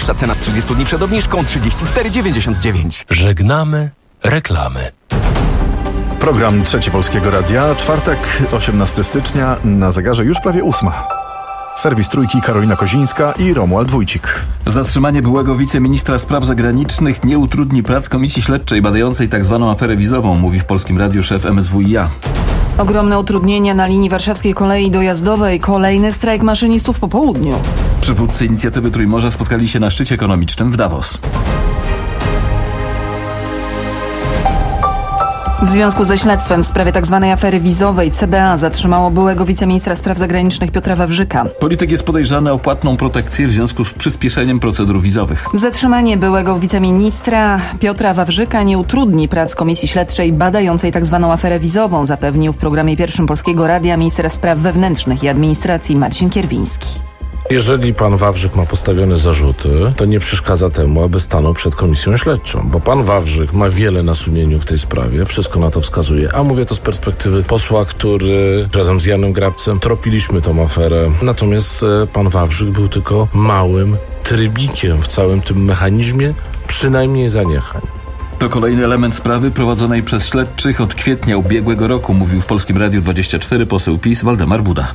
Najniższa cena z 30 dni przed obniżką 34,99. Żegnamy reklamy. Program Trzeci Polskiego Radia, czwartek, 18 stycznia, na zegarze już prawie 8. Serwis Trójki, Karolina Kozińska i Romuald Wójcik. Zatrzymanie byłego wiceministra spraw zagranicznych nie utrudni prac Komisji Śledczej badającej tzw. aferę wizową, mówi w Polskim Radiu szef MSWiA. Ogromne utrudnienia na linii warszawskiej kolei dojazdowej. Kolejny strajk maszynistów po południu. Przywódcy inicjatywy Trójmorza spotkali się na szczycie ekonomicznym w Davos. W związku ze śledztwem w sprawie tzw. afery wizowej CBA zatrzymało byłego wiceministra spraw zagranicznych Piotra Wawrzyka. Polityk jest podejrzany o płatną protekcję w związku z przyspieszeniem procedur wizowych. Zatrzymanie byłego wiceministra Piotra Wawrzyka nie utrudni prac Komisji Śledczej badającej tzw. aferę wizową, zapewnił w programie Pierwszym Polskiego Radia minister spraw wewnętrznych i administracji Marcin Kierwiński. Jeżeli pan Wawrzyk ma postawione zarzuty, to nie przeszkadza temu, aby stanął przed komisją śledczą, bo pan Wawrzyk ma wiele na sumieniu w tej sprawie, wszystko na to wskazuje, a mówię to z perspektywy posła, który razem z Janem Grabcem tropiliśmy tą aferę. Natomiast pan Wawrzyk był tylko małym trybikiem w całym tym mechanizmie, przynajmniej zaniechań. To kolejny element sprawy prowadzonej przez śledczych od kwietnia ubiegłego roku, mówił w Polskim Radiu 24 poseł PiS Waldemar Buda.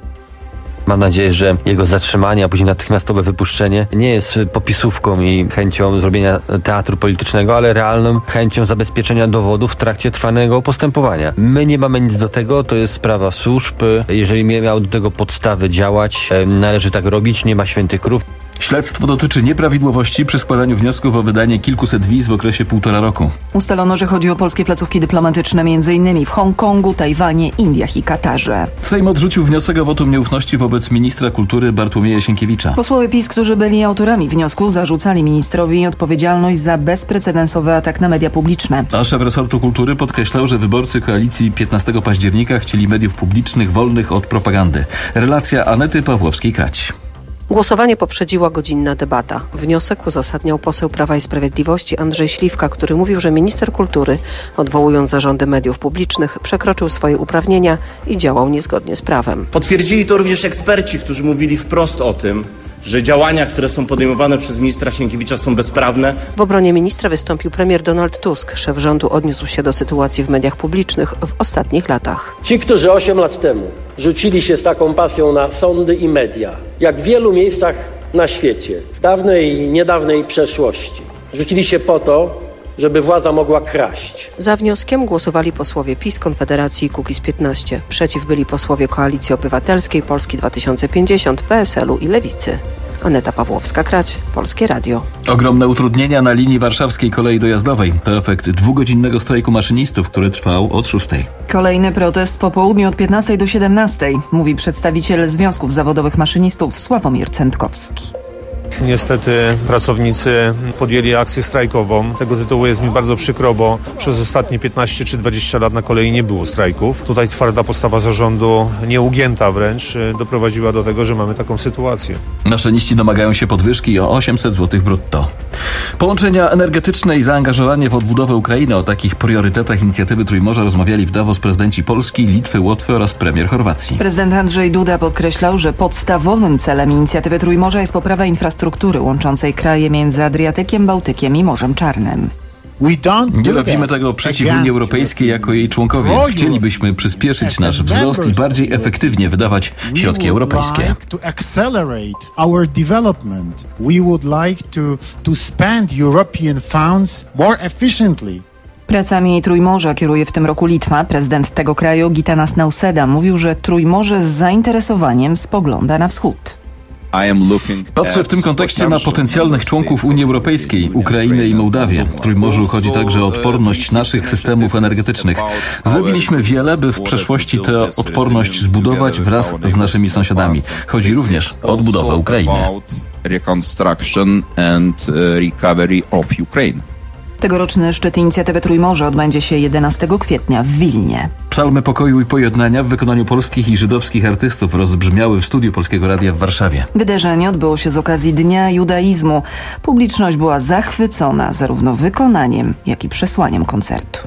Mam nadzieję, że jego zatrzymanie, a później natychmiastowe wypuszczenie nie jest popisówką i chęcią zrobienia teatru politycznego, ale realną chęcią zabezpieczenia dowodów w trakcie trwanego postępowania. My nie mamy nic do tego, to jest sprawa służb. Jeżeli miał do tego podstawy działać, należy tak robić, nie ma świętych krów. Śledztwo dotyczy nieprawidłowości przy składaniu wniosków o wydanie kilkuset wiz w okresie 1,5 roku. Ustalono, że chodzi o polskie placówki dyplomatyczne m.in. w Hongkongu, Tajwanie, Indiach i Katarze. Sejm odrzucił wniosek o wotum nieufności wobec ministra kultury Bartłomieja Sienkiewicza. Posłowie PiS, którzy byli autorami wniosku, zarzucali ministrowi odpowiedzialność za bezprecedensowy atak na media publiczne. A szef resortu kultury podkreślał, że wyborcy koalicji 15 października chcieli mediów publicznych wolnych od propagandy. Relacja Anety Pawłowskiej-Krać. Głosowanie poprzedziła godzinna debata. Wniosek uzasadniał poseł Prawa i Sprawiedliwości Andrzej Śliwka, który mówił, że minister kultury, odwołując zarządy mediów publicznych, przekroczył swoje uprawnienia i działał niezgodnie z prawem. Potwierdzili to również eksperci, którzy mówili wprost o tym, że działania, które są podejmowane przez ministra Sienkiewicza, są bezprawne. W obronie ministra wystąpił premier Donald Tusk. Szef rządu odniósł się do sytuacji w mediach publicznych w ostatnich latach. Ci, którzy 8 lat temu rzucili się z taką pasją na sądy i media, jak w wielu miejscach na świecie, w dawnej i niedawnej przeszłości, rzucili się po to, żeby władza mogła kraść. Za wnioskiem głosowali posłowie PiS, Konfederacji i Kukiz15. Przeciw byli posłowie Koalicji Obywatelskiej, Polski 2050, PSL-u i Lewicy. Aneta Pawłowska-Krać, Polskie Radio. Ogromne utrudnienia na linii warszawskiej kolei dojazdowej. To efekt 2-godzinnego strajku maszynistów, który trwał od 6. Kolejny protest po południu od 15 do 17, mówi przedstawiciel Związków Zawodowych Maszynistów Sławomir Cętkowski. Niestety pracownicy podjęli akcję strajkową. Z tego tytułu jest mi bardzo przykro, bo przez ostatnie 15 czy 20 lat na kolei nie było strajków. Tutaj twarda postawa zarządu, nieugięta wręcz, doprowadziła do tego, że mamy taką sytuację. Maszyniści domagają się podwyżki o 800 zł brutto. Połączenia energetyczne i zaangażowanie w odbudowę Ukrainy. O takich priorytetach inicjatywy Trójmorza rozmawiali w Davos prezydenci Polski, Litwy, Łotwy oraz premier Chorwacji. Prezydent Andrzej Duda podkreślał, że podstawowym celem inicjatywy Trójmorza jest poprawa infrastruktury łączącej kraje między Adriatykiem, Bałtykiem i Morzem Czarnym. Nie robimy tego przeciw Unii Europejskiej jako jej członkowie. Chcielibyśmy przyspieszyć nasz wzrost i bardziej efektywnie wydawać środki europejskie. Pracami Trójmorza kieruje w tym roku Litwa. Prezydent tego kraju Gitanas Nauseda mówił, że Trójmorze z zainteresowaniem spogląda na wschód. Patrzę w tym kontekście na potencjalnych członków Unii Europejskiej, Ukrainę i Mołdawię. W Trójmorzu chodzi także o odporność naszych systemów energetycznych. Zrobiliśmy wiele, by w przeszłości tę odporność zbudować wraz z naszymi sąsiadami. Chodzi również o odbudowę Ukrainy. Tegoroczny szczyt inicjatywy Trójmorza odbędzie się 11 kwietnia w Wilnie. Psalmy pokoju i pojednania w wykonaniu polskich i żydowskich artystów rozbrzmiały w studiu Polskiego Radia w Warszawie. Wydarzenie odbyło się z okazji Dnia Judaizmu. Publiczność była zachwycona zarówno wykonaniem, jak i przesłaniem koncertu.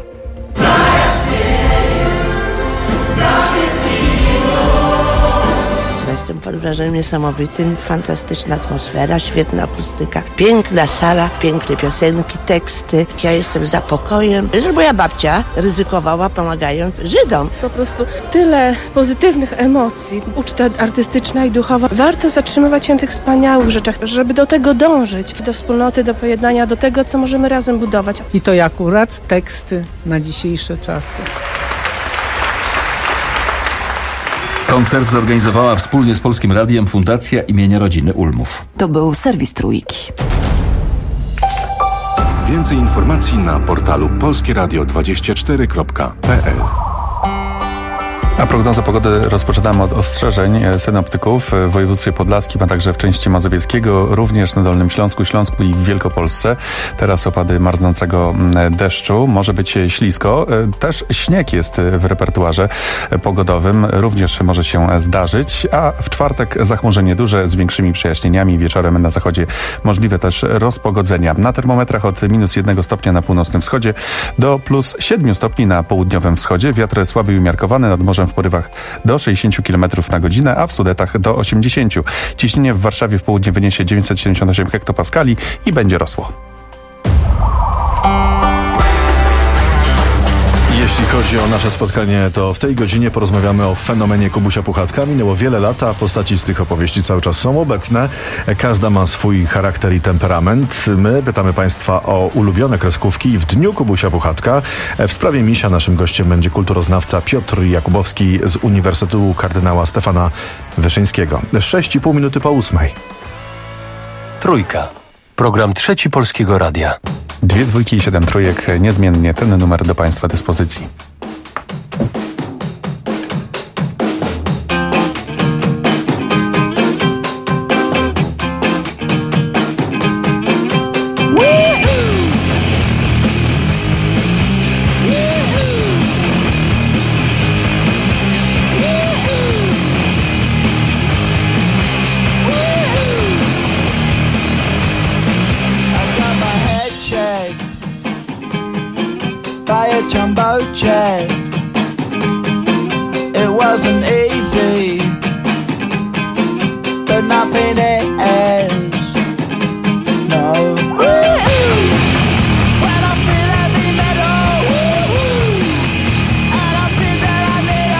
Jestem pod wrażeniem niesamowitym, fantastyczna atmosfera, świetna akustyka, piękna sala, piękne piosenki, teksty. Ja jestem za pokojem, że moja babcia ryzykowała pomagając Żydom. Po prostu tyle pozytywnych emocji, uczta artystyczna i duchowa. Warto zatrzymywać się na tych wspaniałych rzeczach, żeby do tego dążyć, do wspólnoty, do pojednania, do tego, co możemy razem budować. I to akurat teksty na dzisiejsze czasy. Koncert zorganizowała wspólnie z Polskim Radiem Fundacja imienia Rodziny Ulmów. To był serwis Trójki. Więcej informacji na portalu polskieradio24.pl. A prognozę pogody rozpoczynamy od ostrzeżeń synoptyków w województwie podlaskim, a także w części mazowieckiego, również na Dolnym Śląsku, Śląsku i Wielkopolsce. Teraz opady marznącego deszczu. Może być ślisko. Też śnieg jest w repertuarze pogodowym. Również może się zdarzyć. A w czwartek zachmurzenie duże z większymi przejaśnieniami. Wieczorem na zachodzie możliwe też rozpogodzenia. Na termometrach od -1 stopnia na północnym wschodzie do +7 stopni na południowym wschodzie. Wiatr słaby i umiarkowany, nad morzem w porywach do 60 km na godzinę, a w Sudetach do 80. Ciśnienie w Warszawie w południe wyniesie 978 hektopaskali i będzie rosło. Jeśli chodzi o nasze spotkanie, to w tej godzinie porozmawiamy o fenomenie Kubusia Puchatka. Minęło wiele lat, a postaci z tych opowieści cały czas są obecne. Każda ma swój charakter i temperament. My pytamy Państwa o ulubione kreskówki w dniu Kubusia Puchatka. W sprawie misia naszym gościem będzie kulturoznawca Piotr Jakubowski z Uniwersytetu Kardynała Stefana Wyszyńskiego. 6,5 minuty po 8. Trójka. Program Trzeci Polskiego Radia. 2 dwójki i 7 trójek. Niezmiennie ten numer do Państwa dyspozycji. Jumbo jet. It wasn't easy, but nothing is. No. When I feel heavy metal, and I feel that I need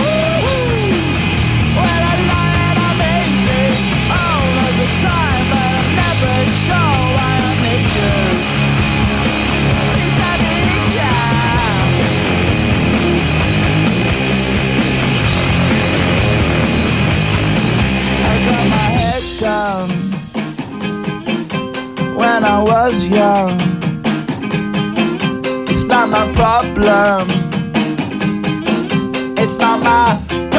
when I lie and I'm easy all of the time, but I'm never sure why I need you. Because I need you. Down when I was young. It's not my problem. It's not my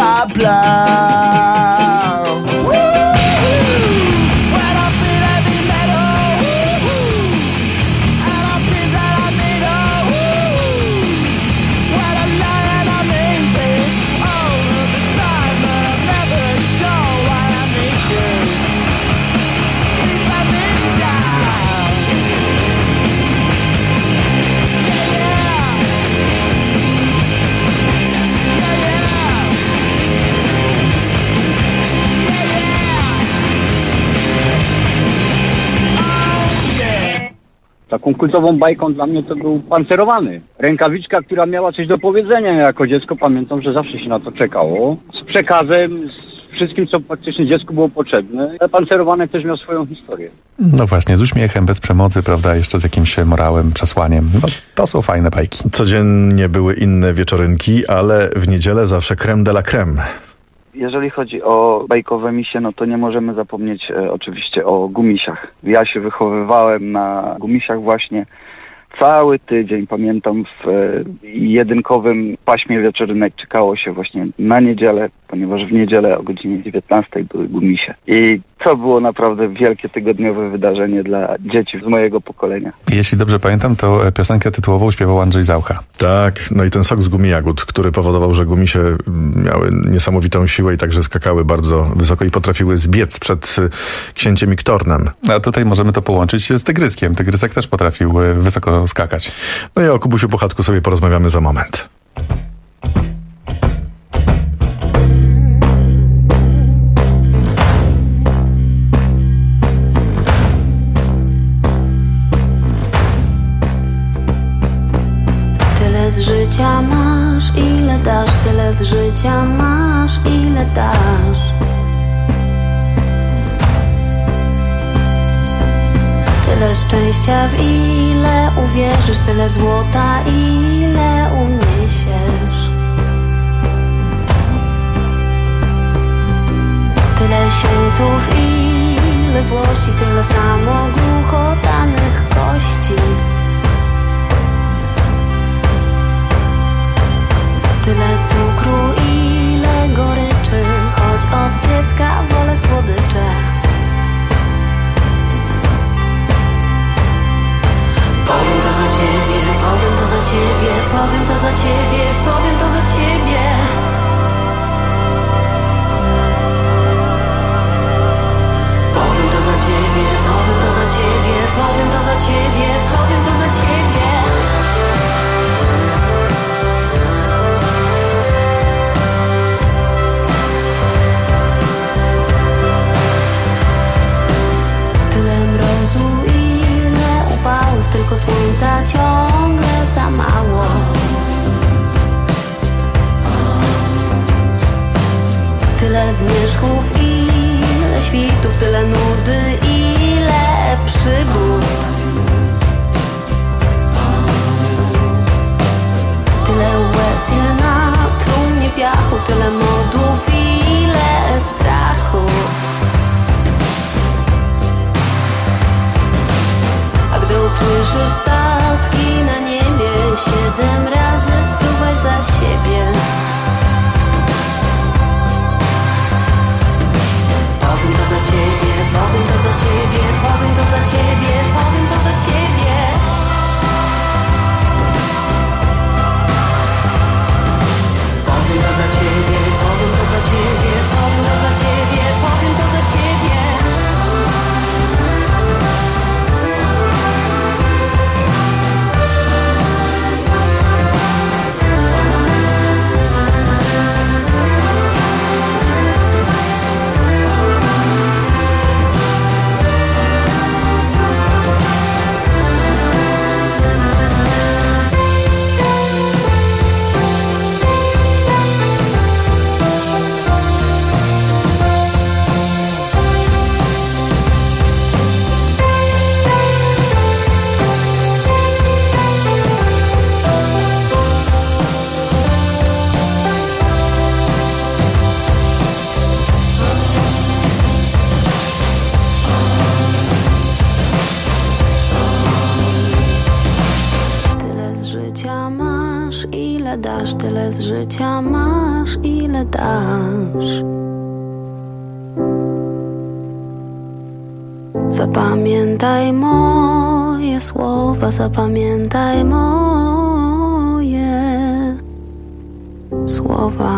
problem. When I feel heavy metal, and I feel that I need when I lie and I'm easy all of the time, but I'm never sure why I need you. Taką kultową bajką dla mnie to był Pancerowany. Rękawiczka, która miała coś do powiedzenia. Jako dziecko pamiętam, że zawsze się na to czekało. Z przekazem, z wszystkim, co praktycznie dziecku było potrzebne. Ale Pancerowany też miał swoją historię. No właśnie, z uśmiechem, bez przemocy, prawda, jeszcze z jakimś morałem, przesłaniem. No, to są fajne bajki. Codziennie były inne wieczorynki, ale w niedzielę zawsze crème de la crème. Jeżeli chodzi o bajkowe misie, no to nie możemy zapomnieć oczywiście o Gumisiach. Ja się wychowywałem na Gumisiach właśnie cały tydzień. Pamiętam w jedynkowym paśmie wieczorynek czekało się właśnie na niedzielę, ponieważ w niedzielę o godzinie 19 były Gumisie. I to było naprawdę wielkie tygodniowe wydarzenie dla dzieci z mojego pokolenia. Jeśli dobrze pamiętam, to piosenkę tytułową śpiewał Andrzej Zaucha. Tak, no i ten sok z gumijagód, który powodował, że gumisie miały niesamowitą siłę i także skakały bardzo wysoko i potrafiły zbiec przed księciem Iktornem. A tutaj możemy to połączyć z tygryskiem. Tygrysek też potrafił wysoko skakać. No i o Kubusiu Puchatku sobie porozmawiamy za moment. ile dasz, tyle z życia masz, ile dasz. Tyle szczęścia, w ile uwierzysz, tyle złota, ile uniesiesz. Tyle sieńców, ile złości, tyle samo głuchotanych kości. Tyle cukru, ile goryczy, choć od dziecka wolę słodycze. Powiem to za ciebie, powiem to za ciebie, powiem to za ciebie, powiem to za ciebie. Powiem to za ciebie, powiem to za ciebie, powiem to za ciebie, powiem to za ciebie. Tyle mrozu, ile upałów, tylko słońca ciągle za mało. Tyle zmierzchów, ile świtów, tyle nudy, ile przygód. Tyle łez, ile na trumnie piachu, tyle modłów, ile strachu. A gdy usłyszysz statki na niebie, 7 razy spróbuj za siebie. Powiem to za ciebie, powiem to za ciebie, powiem to za ciebie, powiem to za ciebie. Powiem to za ciebie, powiem to za ciebie, powiem to za ciebie, powiem to za ciebie. Tyle z życia masz, ile dasz. Zapamiętaj moje słowa, zapamiętaj moje słowa.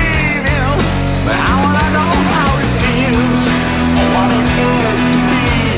But I wanna know how it feels, what it is to be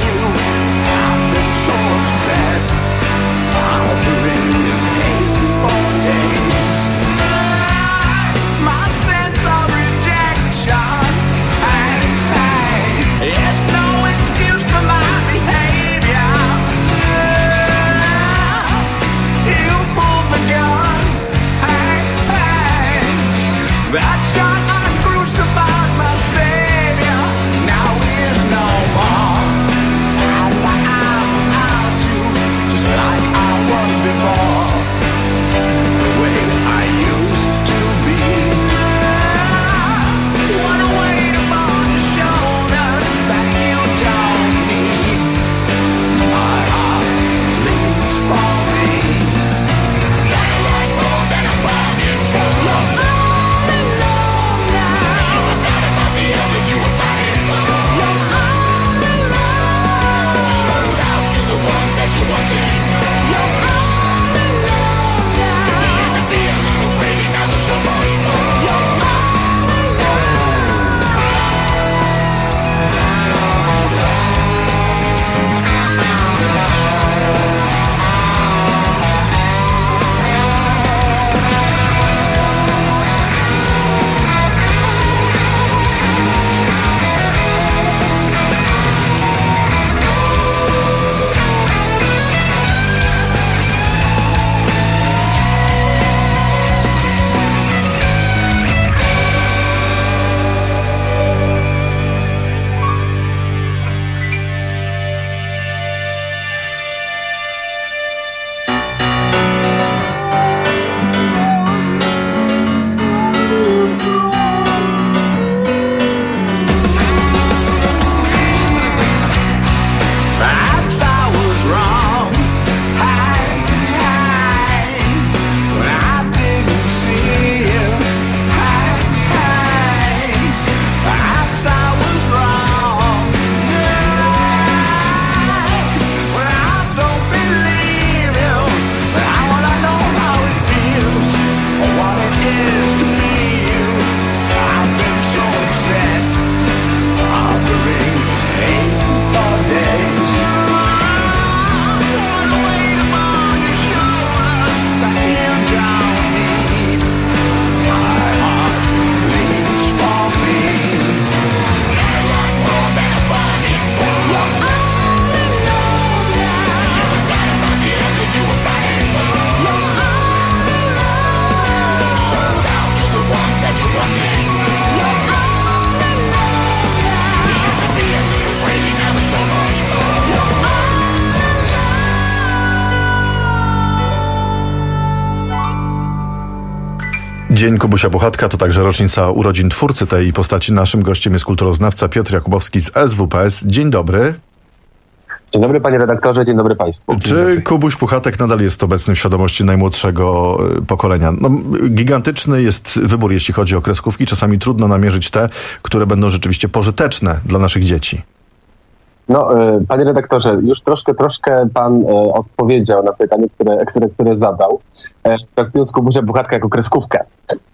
Dzień Kubusia Puchatka to także rocznica urodzin twórcy tej postaci. Naszym gościem jest kulturoznawca Piotr Jakubowski z SWPS. Dzień dobry. Dzień dobry panie redaktorze, dzień dobry państwu. Czy Kubuś Puchatek nadal jest obecny w świadomości najmłodszego pokolenia? No, gigantyczny jest wybór, jeśli chodzi o kreskówki. Czasami trudno namierzyć te, które będą rzeczywiście pożyteczne dla naszych dzieci. No, panie redaktorze, już troszkę pan odpowiedział na pytanie, które zadał, traktując Kubusia Puchatka jako kreskówkę.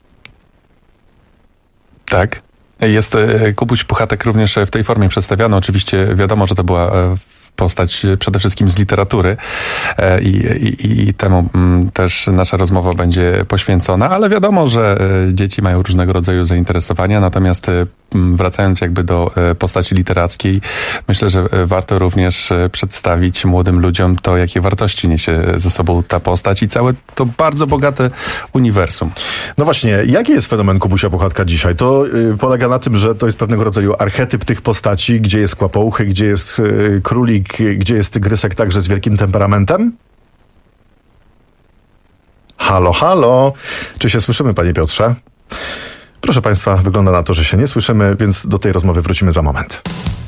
Tak. Jest Kubuś Puchatek również w tej formie przedstawiany. Oczywiście wiadomo, że to była postać przede wszystkim z literatury i temu też nasza rozmowa będzie poświęcona, ale wiadomo, że dzieci mają różnego rodzaju zainteresowania, natomiast wracając jakby do postaci literackiej, myślę, że warto również przedstawić młodym ludziom to, jakie wartości niesie ze sobą ta postać i całe to bardzo bogate uniwersum. No właśnie, jaki jest fenomen Kubusia Puchatka dzisiaj? To polega na tym, że to jest pewnego rodzaju archetyp tych postaci, gdzie jest kłapouchy, gdzie jest królik, gdzie jest tygrysek także z wielkim temperamentem? Halo, halo. Czy się słyszymy, panie Piotrze? Proszę państwa, wygląda na to, że się nie słyszymy, więc do tej rozmowy wrócimy za moment.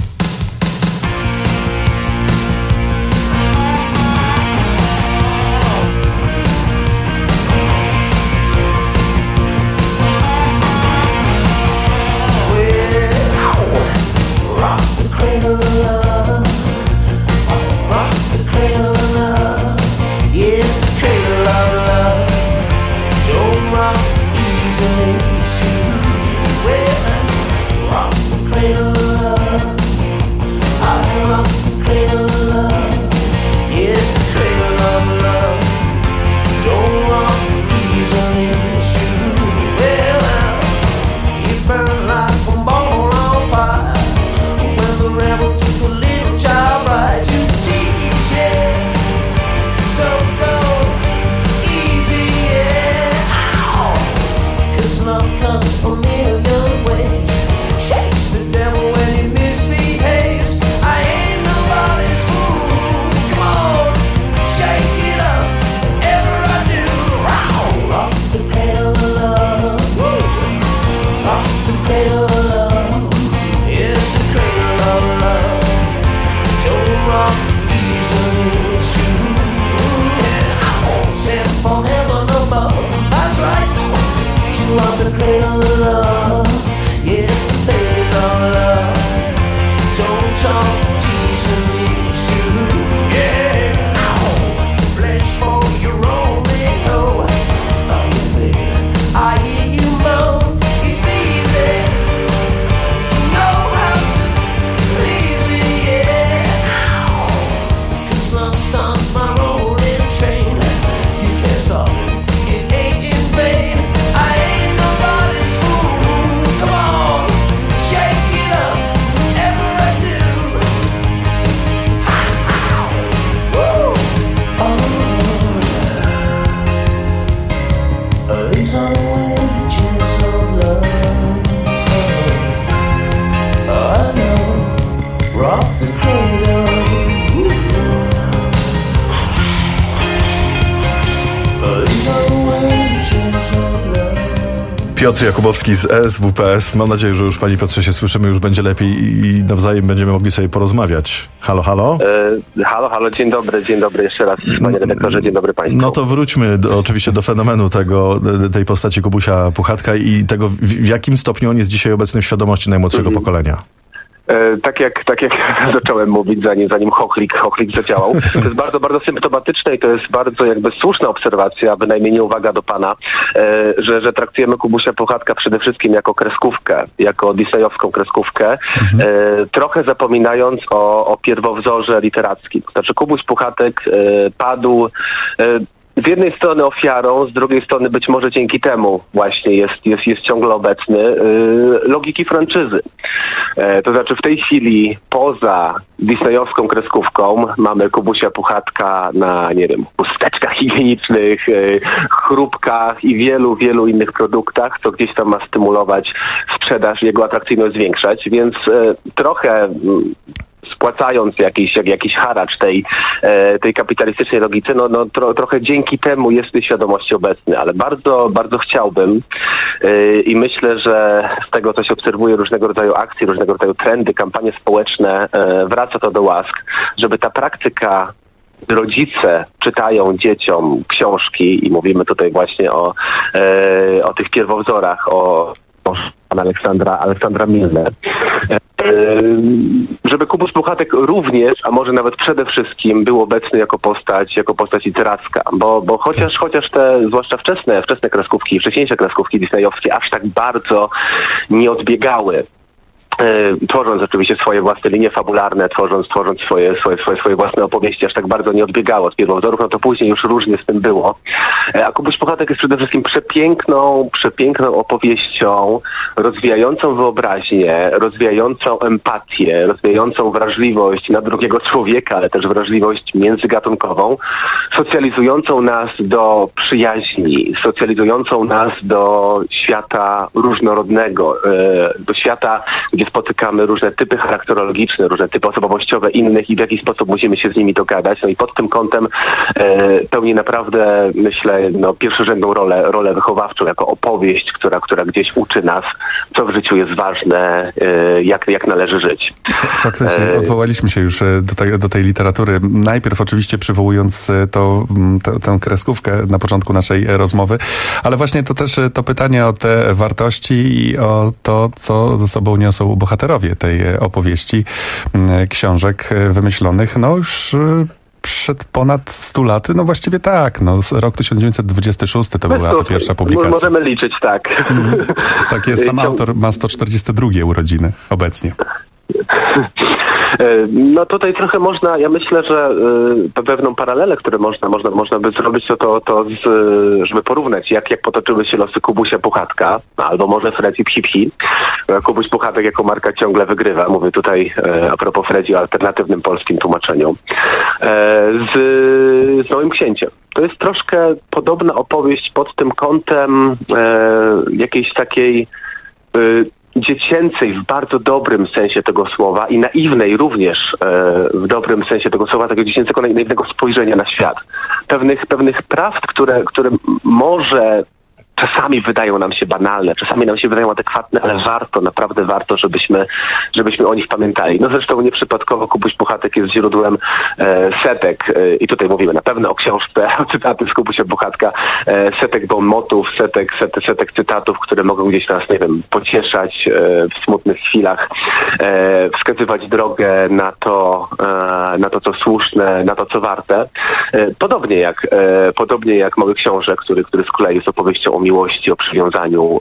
Piotr Jakubowski z SWPS. Mam nadzieję, że już pani Piotrze się słyszymy, już będzie lepiej i nawzajem będziemy mogli sobie porozmawiać. Halo, halo? Halo, dzień dobry jeszcze raz, panie redaktorze, dzień dobry państwu. No to wróćmy oczywiście do fenomenu tej postaci Kubusia Puchatka i tego, w jakim stopniu on jest dzisiaj obecny w świadomości najmłodszego pokolenia. Tak jak zacząłem mówić, zanim Hochlik zadziałał. To jest bardzo, bardzo symptomatyczne i to jest bardzo jakby słuszna obserwacja, bynajmniej nie uwaga do pana, że traktujemy Kubusia Puchatka przede wszystkim jako kreskówkę, jako disneyowską kreskówkę, trochę zapominając o pierwowzorze literackim. To znaczy Kubuś Puchatek padł z jednej strony ofiarą, z drugiej strony być może dzięki temu właśnie jest ciągle obecny logiki franczyzy. To znaczy w tej chwili poza disneyowską kreskówką mamy Kubusia Puchatka na, nie wiem, chusteczkach higienicznych, chrupkach i wielu innych produktach, co gdzieś tam ma stymulować sprzedaż, jego atrakcyjność zwiększać, więc trochę spłacając jakiś haracz tej kapitalistycznej logice, trochę dzięki temu jest w tej świadomości obecny, ale bardzo, bardzo chciałbym i myślę, że z tego, co się obserwuje, różnego rodzaju akcje, różnego rodzaju trendy, kampanie społeczne, wraca to do łask, żeby ta praktyka, rodzice czytają dzieciom książki i mówimy tutaj właśnie o tych pierwowzorach, o pana Aleksandra Milne. Żeby Kubuś Puchatek również, a może nawet przede wszystkim był obecny jako postać literacka, bo chociaż te, zwłaszcza wczesne kreskówki, wcześniejsze kreskówki disneyowskie aż tak bardzo nie odbiegały, tworząc oczywiście swoje własne linie fabularne, tworząc swoje własne opowieści, aż tak bardzo nie odbiegało od pierwowzorów, to później już różnie z tym było. A Kubuś Puchatek jest przede wszystkim przepiękną opowieścią, rozwijającą wyobraźnię, rozwijającą empatię, rozwijającą wrażliwość na drugiego człowieka, ale też wrażliwość międzygatunkową, socjalizującą nas do przyjaźni, socjalizującą nas do świata różnorodnego, do świata, gdzie spotykamy różne typy charakterologiczne, różne typy osobowościowe innych i w jaki sposób musimy się z nimi dogadać. I pod tym kątem pełni naprawdę, myślę, pierwszorzędną rolę wychowawczą, jako opowieść, która gdzieś uczy nas, co w życiu jest ważne, jak należy żyć. Faktycznie odwołaliśmy się już do tej literatury. Najpierw oczywiście przywołując tę kreskówkę na początku naszej rozmowy, ale właśnie to też to pytanie o te wartości i o to, co ze sobą niosą bohaterowie tej opowieści, książek wymyślonych, już przed ponad 100 laty, właściwie tak, rok 1926 to była ta pierwsza publikacja. Możemy liczyć, tak. Tak jest, sam autor ma 142 urodziny obecnie. Tutaj trochę można, ja myślę, że pewną paralelę, które można by zrobić, żeby porównać, jak potoczyły się losy Kubusia Puchatka, albo może Fredzi Psi. Kubuś Puchatek jako marka ciągle wygrywa. Mówię tutaj a propos Fredzi o alternatywnym polskim tłumaczeniu. Z Małym Księciem. To jest troszkę podobna opowieść pod tym kątem jakiejś takiej dziecięcej w bardzo dobrym sensie tego słowa i naiwnej również w dobrym sensie tego słowa, takiego dziecięcego, naiwnego spojrzenia na świat. Pewnych prawd, które może czasami wydają nam się banalne, czasami nam się wydają adekwatne, ale naprawdę warto, żebyśmy o nich pamiętali. Zresztą nieprzypadkowo Kubuś Puchatek jest źródłem setek, i tutaj mówimy na pewno o książce, o cytaty z Kubusia Puchatka, setek bon motów, setek cytatów, które mogą gdzieś nas, pocieszać w smutnych chwilach, wskazywać drogę na to, co słuszne, na to, co warte. Podobnie jak Mały Książę, który z kolei jest opowieścią o miłości, o przywiązaniu,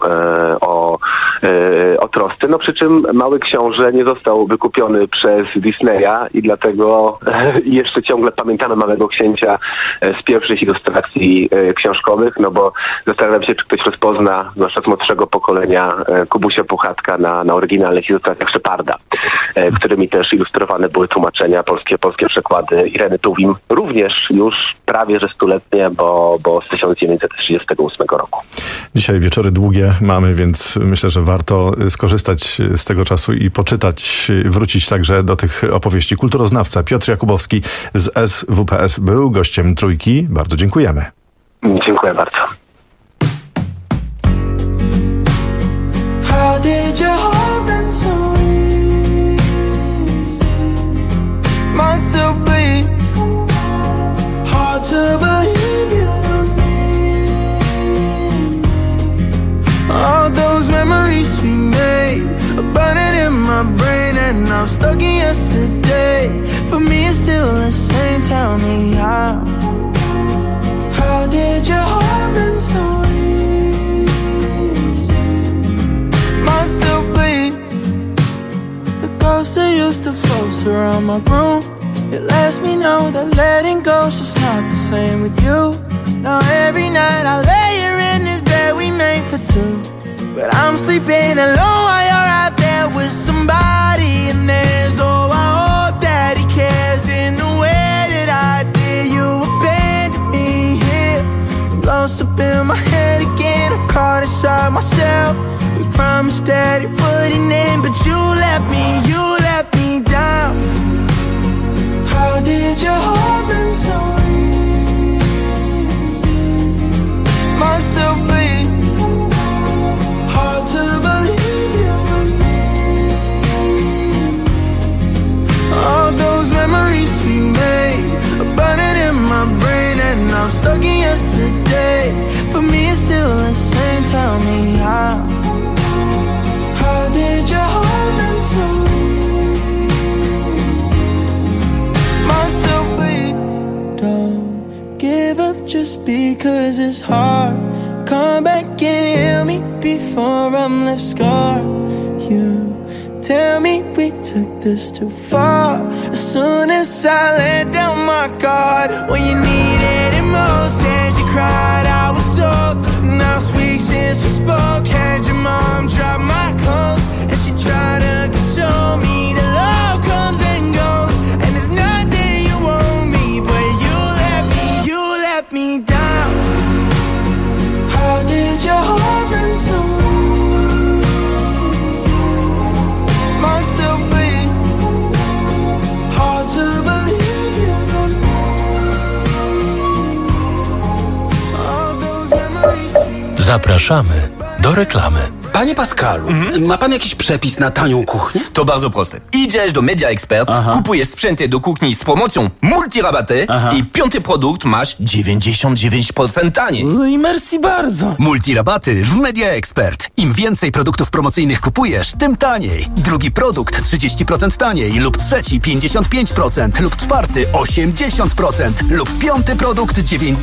o trosce. Przy czym Mały Książę nie został wykupiony przez Disneya i dlatego jeszcze ciągle pamiętamy Małego Księcia z pierwszych ilustracji książkowych, bo zastanawiam się, czy ktoś rozpozna, zwłaszcza z młodszego pokolenia, Kubusia Puchatka na oryginalnych ilustracjach Szeparda, którymi też ilustrowane były tłumaczenia, polskie przekłady Ireny Tuwim, również już prawie że stuletnie, bo z 1938 roku. Dzisiaj wieczory długie mamy, więc myślę, że warto skorzystać z tego czasu i poczytać, wrócić także do tych opowieści. Kulturoznawca Piotr Jakubowski z SWPS był gościem Trójki. Bardzo dziękujemy. Dziękuję bardzo. All those memories we made are burning in my brain, and I'm stuck in yesterday. For me it's still the same. Tell me how did your heart been so easy? Mine still bleeds. The ghosts that used to float around my room, it lets me know that letting go's just not the same with you. Now every night I lay here in this bed we made for two, but I'm sleeping alone while you're out there with somebody. And there's I hope that he cares in the way that I did. You abandoned me here, I'm lost up in my head again. I'm caught inside myself. We promised that it wouldn't end, but you let me down. did your heart been so easy? Mine still bleeds. Hard to believe you were me. All those memories we made are burning in my brain, and I'm stuck in yesterday. For me it's still the same. Tell me how did your heart been so easy? Mine still bleeds. Don't give up just because it's hard. Come back and heal me before I'm left scarred. You tell me we took this too far. As soon as I let down my guard, when you needed it most, as you cried, I was soaked. Now it's weeks since we spoke. Had your mom drop my clothes, and she tried to console me. The love comes and goes, and there's nothing you owe me, but you let me down. How did your heart been so easy? Mine still bleeds. Hard to believe you were me. All those memories. Zapraszamy do reklamy. Panie Pascalu, ma pan jakiś przepis na tanią kuchnię? To bardzo proste. Idziesz do Media Expert, kupujesz sprzęty do kuchni z promocją multirabaty i piąty produkt masz 99% taniej. No i merci bardzo. Multirabaty w Media Expert. Im więcej produktów promocyjnych kupujesz, tym taniej. Drugi produkt 30% taniej lub trzeci 55% lub czwarty 80% lub piąty produkt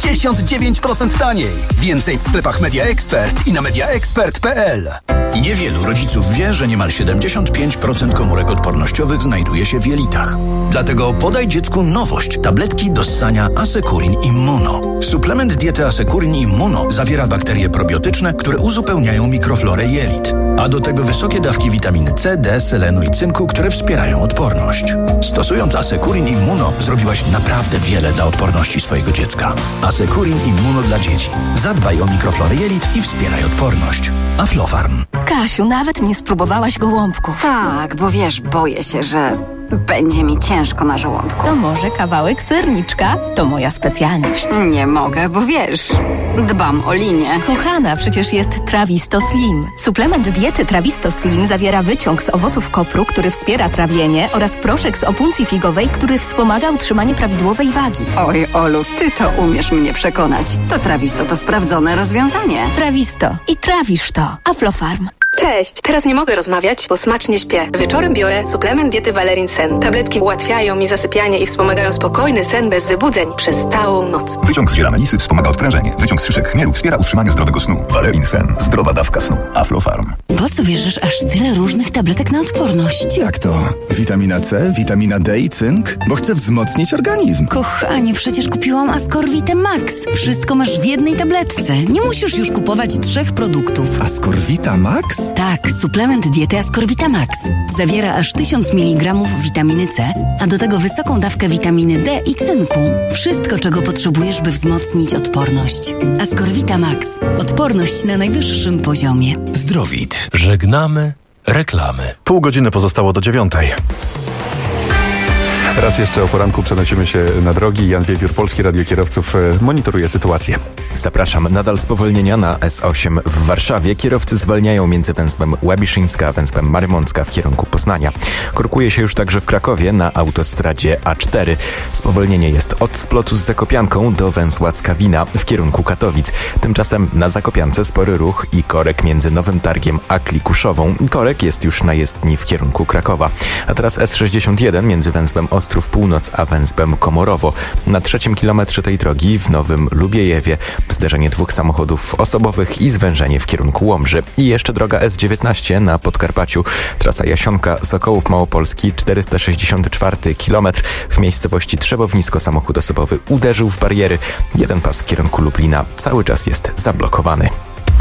99% taniej. Więcej w sklepach Media Expert i na mediaexpert.pl. Niewielu rodziców wie, że niemal 75% komórek odpornościowych znajduje się w jelitach. Dlatego podaj dziecku nowość. Tabletki do ssania Asekurin Immuno. Suplement diety Asekurin Immuno zawiera bakterie probiotyczne, które uzupełniają mikroflorę jelit. A do tego wysokie dawki witaminy C, D, selenu i cynku, które wspierają odporność. Stosując Asekurin Immuno zrobiłaś naprawdę wiele dla odporności swojego dziecka. Asekurin Immuno dla dzieci. Zadbaj o mikroflorę jelit i wspieraj odporność. Aflofarm. Kasiu, nawet nie spróbowałaś gołąbków. Tak, bo wiesz, boję się, że będzie mi ciężko na żołądku. To może kawałek serniczka? To moja specjalność. Nie mogę, bo wiesz, dbam o linię. Kochana, przecież jest Trawisto Slim. Suplement diety Trawisto Slim zawiera wyciąg z owoców kopru, który wspiera trawienie, oraz proszek z opuncji figowej, który wspomaga utrzymanie prawidłowej wagi. Oj, Olu, ty to umiesz mnie przekonać. To Trawisto to sprawdzone rozwiązanie. Trawisto. I trawisz to. Aflofarm. Cześć, teraz nie mogę rozmawiać, bo smacznie śpię. Wieczorem biorę suplement diety Valerin Sen. Tabletki ułatwiają mi zasypianie i wspomagają spokojny sen bez wybudzeń przez całą noc. Wyciąg z ziela melisy wspomaga odprężenie. Wyciąg z szyszek chmielu wspiera utrzymanie zdrowego snu. Valerin Sen. Zdrowa dawka snu. Aflofarm. Po co bierzesz aż tyle różnych tabletek na odporność? Jak to? Witamina C, witamina D i cynk? Bo chcę wzmocnić organizm. Kochanie, przecież kupiłam Ascorvite Max. Wszystko masz w jednej tabletce. Nie musisz już kupować 3 produktów. Ascorvita Max? Tak, suplement diety Ascorvita Max. Zawiera aż 1000 mg witaminy C, a do tego wysoką dawkę witaminy D i cynku. Wszystko, czego potrzebujesz, by wzmocnić odporność. Ascorvita Max. Odporność na najwyższym poziomie. Zdrowit. Żegnamy reklamy. Pół godziny pozostało do 9:00. Raz jeszcze o poranku przenosimy się na drogi. Jan Wiewiór, Polskie Radio Kierowców, monitoruje sytuację. Zapraszam. Nadal spowolnienia na S8 w Warszawie. Kierowcy zwalniają między węzłem Łabiszyńska a węzłem Marymącka w kierunku Poznania. Korkuje się już także w Krakowie na autostradzie A4. Spowolnienie jest od splotu z Zakopianką do węzła Skawina w kierunku Katowic. Tymczasem na Zakopiance spory ruch i korek między Nowym Targiem a Klikuszową. Korek jest już na jezdni w kierunku Krakowa. A teraz S61 między węzłem Ostrów Północ a węzłem Komorowo. Na 3. kilometrze tej drogi w Nowym Lubiejewie zderzenie 2 samochodów osobowych i zwężenie w kierunku Łomży. I jeszcze droga S19 na Podkarpaciu. Trasa Jasionka Sokołów Małopolski, 464 km. W miejscowości Trzebownisko samochód osobowy uderzył w bariery. Jeden pas w kierunku Lublina cały czas jest zablokowany.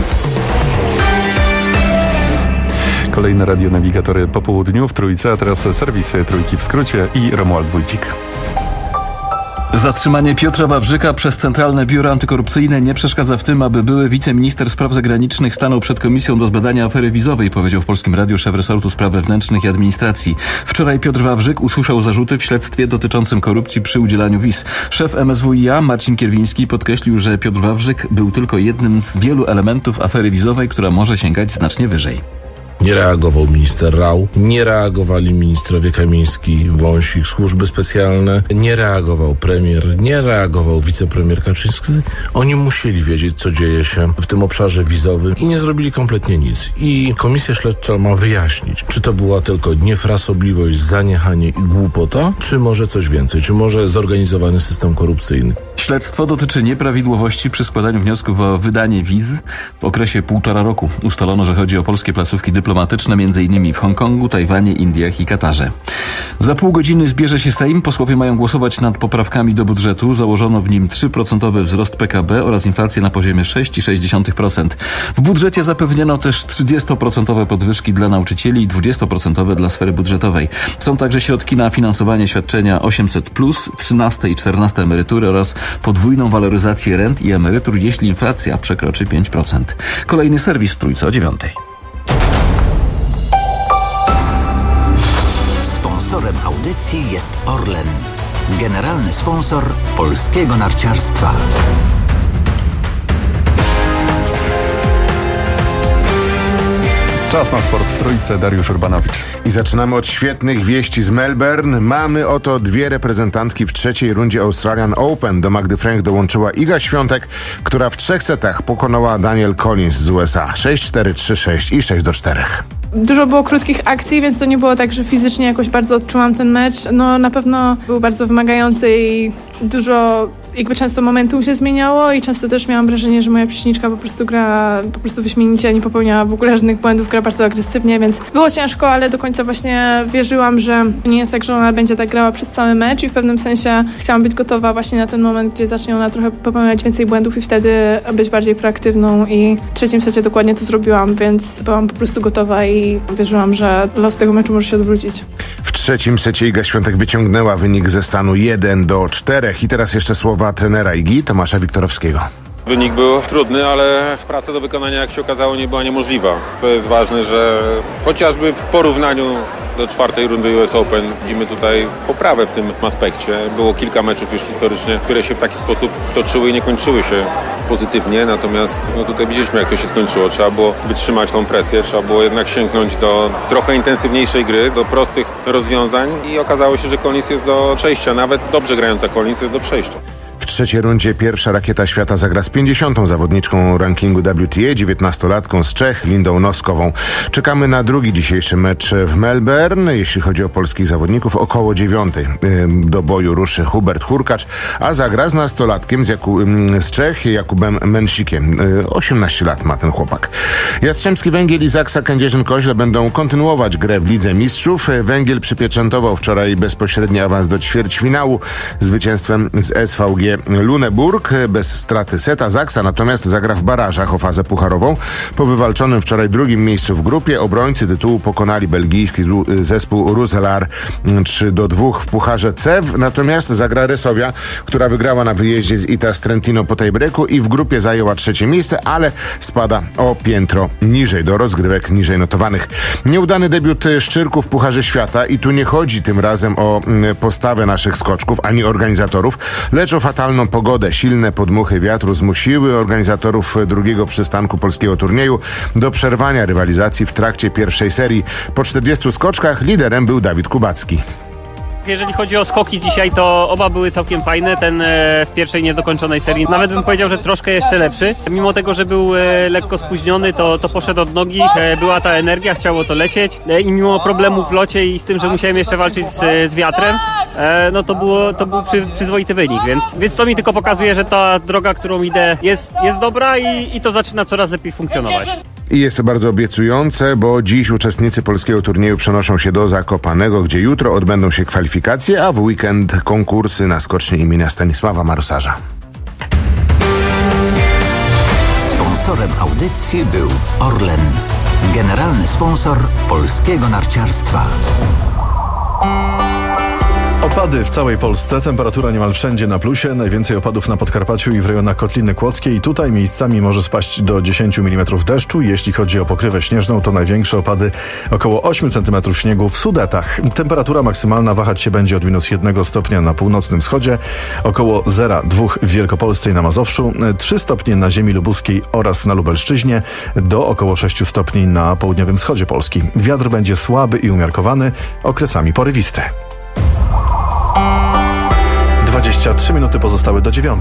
Kolejne radionawigatory po południu w Trójce, a teraz serwis Trójki w skrócie i Romuald Wójcik. Zatrzymanie Piotra Wawrzyka przez Centralne Biuro Antykorupcyjne nie przeszkadza w tym, aby były wiceminister spraw zagranicznych stanął przed komisją do zbadania afery wizowej, powiedział w Polskim Radiu szef resortu spraw wewnętrznych i administracji. Wczoraj Piotr Wawrzyk usłyszał zarzuty w śledztwie dotyczącym korupcji przy udzielaniu wiz. Szef MSWiA Marcin Kierwiński podkreślił, że Piotr Wawrzyk był tylko jednym z wielu elementów afery wizowej, która może sięgać znacznie wyżej. Nie reagował minister Rau, nie reagowali ministrowie Kamiński, Wąsik, służby specjalne, nie reagował premier, nie reagował wicepremier Kaczyński. Oni musieli wiedzieć, co dzieje się w tym obszarze wizowym i nie zrobili kompletnie nic. I komisja śledcza ma wyjaśnić, czy to była tylko niefrasobliwość, zaniechanie i głupota, czy może coś więcej, czy może zorganizowany system korupcyjny. Śledztwo dotyczy nieprawidłowości przy składaniu wniosków o wydanie wiz w okresie 1,5 roku. Ustalono, że chodzi o polskie placówki dyplomatyczne m.in. w Hongkongu, Tajwanie, Indiach i Katarze. Za pół godziny zbierze się Sejm. Posłowie mają głosować nad poprawkami do budżetu. Założono w nim 3% wzrost PKB oraz inflację na poziomie 6,6%. W budżecie zapewniono też 30% podwyżki dla nauczycieli i 20% dla sfery budżetowej. Są także środki na finansowanie świadczenia 800+, 13 i 14 emerytury oraz podwójną waloryzację rent i emerytur, jeśli inflacja przekroczy 5%. Kolejny serwis w Trójce o 9:00. Sponsorem audycji jest Orlen, generalny sponsor polskiego narciarstwa. Czas na sport w Trójce, Dariusz Urbanowicz. I zaczynamy od świetnych wieści z Melbourne. Mamy oto dwie reprezentantki w trzeciej rundzie Australian Open. Do Magdy Frank dołączyła Iga Świątek, która w 3 setach pokonała Danielle Collins z USA. 6-4, 3-6 i 6-4. Dużo było krótkich akcji, więc to nie było tak, że fizycznie jakoś bardzo odczułam ten mecz. No na pewno był bardzo wymagający i dużo, często momentum się zmieniało i często też miałam wrażenie, że moja przeciwniczka po prostu gra wyśmienicie, nie popełniała w ogóle żadnych błędów, gra bardzo agresywnie, więc było ciężko, ale do końca właśnie wierzyłam, że nie jest tak, że ona będzie tak grała przez cały mecz i w pewnym sensie chciałam być gotowa właśnie na ten moment, gdzie zacznie ona trochę popełniać więcej błędów i wtedy być bardziej proaktywną i w trzecim secie dokładnie to zrobiłam, więc byłam po prostu gotowa i wierzyłam, że los tego meczu może się odwrócić. W trzecim secie Iga Świątek wyciągnęła wynik ze stanu 1-4 i teraz jeszcze słowa trenera Igi, Tomasza Wiktorowskiego. Wynik był trudny, ale praca do wykonania, jak się okazało, nie była niemożliwa. To jest ważne, że chociażby w porównaniu do 4. rundy US Open widzimy tutaj poprawę w tym aspekcie. Było kilka meczów już historycznie, które się w taki sposób toczyły i nie kończyły się pozytywnie, natomiast tutaj widzieliśmy, jak to się skończyło. Trzeba było wytrzymać tą presję, trzeba było jednak sięgnąć do trochę intensywniejszej gry, do prostych rozwiązań i okazało się, że Collins jest do przejścia, nawet dobrze grająca Collins jest do przejścia. W trzeciej rundzie pierwsza rakieta świata zagra z 50. zawodniczką rankingu WTA, 19-latką z Czech, Lindą Noskową. Czekamy na drugi dzisiejszy mecz w Melbourne. Jeśli chodzi o polskich zawodników, około 9:00 do boju ruszy Hubert Hurkacz, a zagra z nastolatkiem z Czech, Jakubem Mensikiem. 18 lat ma ten chłopak. Jastrzębski Węgiel i Zaksa Kędzierzyn-Koźle będą kontynuować grę w Lidze Mistrzów. Węgiel przypieczętował wczoraj bezpośredni awans do ćwierćfinału zwycięstwem z SVG Luneburg bez straty seta. Zaksa natomiast zagra w barażach o fazę pucharową. Po wywalczonym wczoraj drugim miejscu w grupie obrońcy tytułu pokonali belgijski zespół Roeselare 3-2 w pucharze C. Natomiast zagra Resovia, która wygrała na wyjeździe z Itas Trentino po tiebreaku i w grupie zajęła 3. miejsce, ale spada o piętro niżej, do rozgrywek niżej notowanych. Nieudany debiut Szczyrków w Pucharze Świata i tu nie chodzi tym razem o postawę naszych skoczków ani organizatorów, lecz o fatalną pogodę. Silne podmuchy wiatru zmusiły organizatorów drugiego przystanku polskiego turnieju do przerwania rywalizacji w trakcie pierwszej serii. Po 40 skoczkach liderem był Dawid Kubacki. Jeżeli chodzi o skoki dzisiaj, to oba były całkiem fajne. Ten w pierwszej niedokończonej serii, nawet bym powiedział, że troszkę jeszcze lepszy. Mimo tego, że był lekko spóźniony, to poszedł od nogi, była ta energia, chciało to lecieć i mimo problemów w locie i z tym, że musiałem jeszcze walczyć z wiatrem, to był przyzwoity wynik, więc to mi tylko pokazuje, że ta droga, którą idę, jest dobra i to zaczyna coraz lepiej funkcjonować. I jest to bardzo obiecujące, bo dziś uczestnicy polskiego turnieju przenoszą się do Zakopanego, gdzie jutro odbędą się kwalifikacje, a w weekend konkursy na skocznie imienia Stanisława Marusarza. Sponsorem audycji był Orlen, generalny sponsor polskiego narciarstwa. Opady w całej Polsce, temperatura niemal wszędzie na plusie, najwięcej opadów na Podkarpaciu i w rejonach Kotliny Kłodzkiej. Tutaj miejscami może spaść do 10 mm deszczu. Jeśli chodzi o pokrywę śnieżną, to największe opady około 8 cm śniegu w Sudetach. Temperatura maksymalna wahać się będzie od -1 stopnia na północnym wschodzie, około 0,2 w Wielkopolsce i na Mazowszu, 3 stopnie na ziemi lubuskiej oraz na Lubelszczyźnie, do około 6 stopni na południowym wschodzie Polski. Wiatr będzie słaby i umiarkowany, okresami porywisty. 23 minuty pozostały do 9.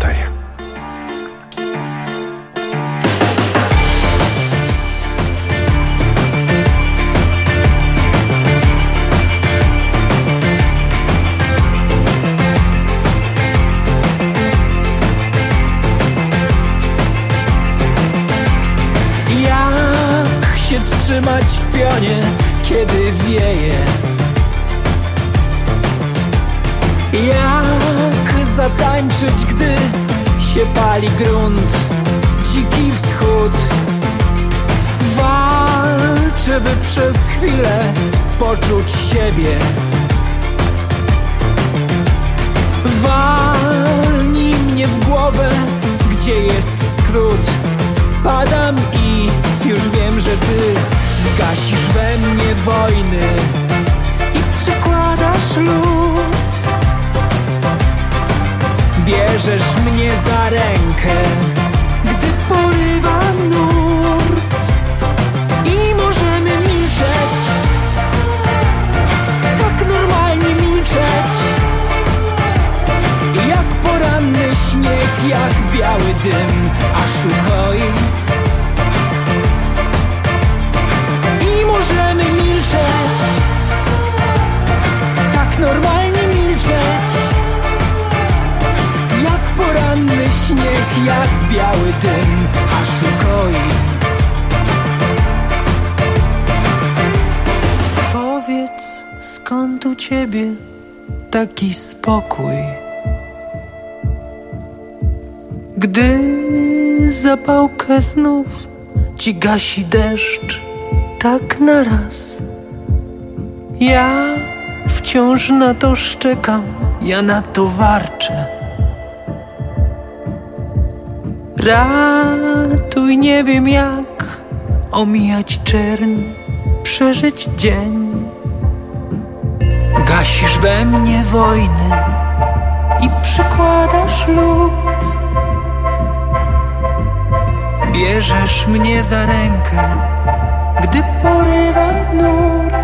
Jak się trzymać w pionie, kiedy wieje? Jak zatańczyć, gdy się pali grunt, dziki wschód? Walczę, by przez chwilę poczuć siebie. Walnij mnie w głowę, gdzie jest skrót. Padam i już wiem, że ty gasisz we mnie wojny i przykładasz lód. Bierzesz mnie za rękę, gdy porywa nurt i możemy milczeć, tak normalnie milczeć, jak poranny śnieg, jak biały dym, aż ukoi. I możemy milczeć, tak normalnie milczeć, poranny śnieg, jak biały dym, aż ukoi. Powiedz, skąd u ciebie taki spokój, gdy zapałkę znów ci gasi deszcz tak naraz? Ja wciąż na to szczekam, ja na to warczę. Ratuj, nie wiem jak omijać czerń, przeżyć dzień. Gasisz we mnie wojny i przykładasz lód. Bierzesz mnie za rękę, gdy porywa nurt.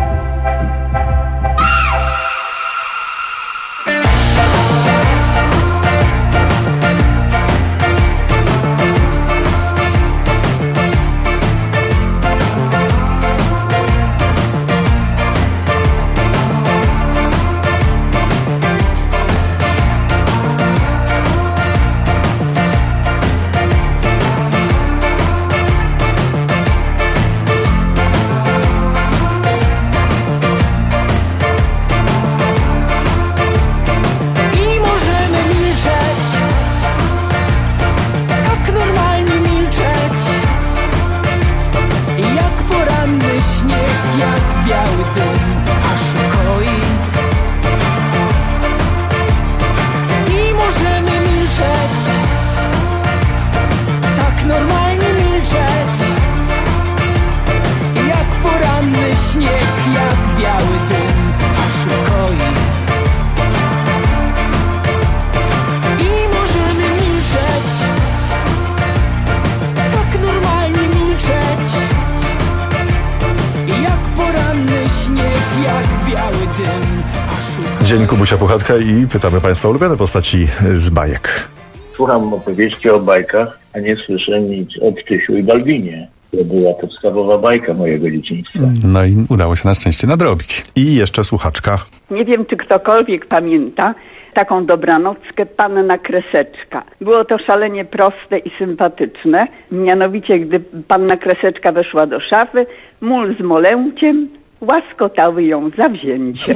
Dzień Kubusia Puchatka i pytamy Państwa ulubione postaci z bajek. Słucham opowieści o bajkach, a nie słyszę nic o Ptysiu i Balbinie. To była podstawowa bajka mojego dzieciństwa. No i udało się na szczęście nadrobić. I jeszcze słuchaczka. Nie wiem, czy ktokolwiek pamięta taką dobranockę Panna Kreseczka. Było to szalenie proste i sympatyczne. Mianowicie, gdy Panna Kreseczka weszła do szafy, mól z molęciem łaskotały ją zawzięcie.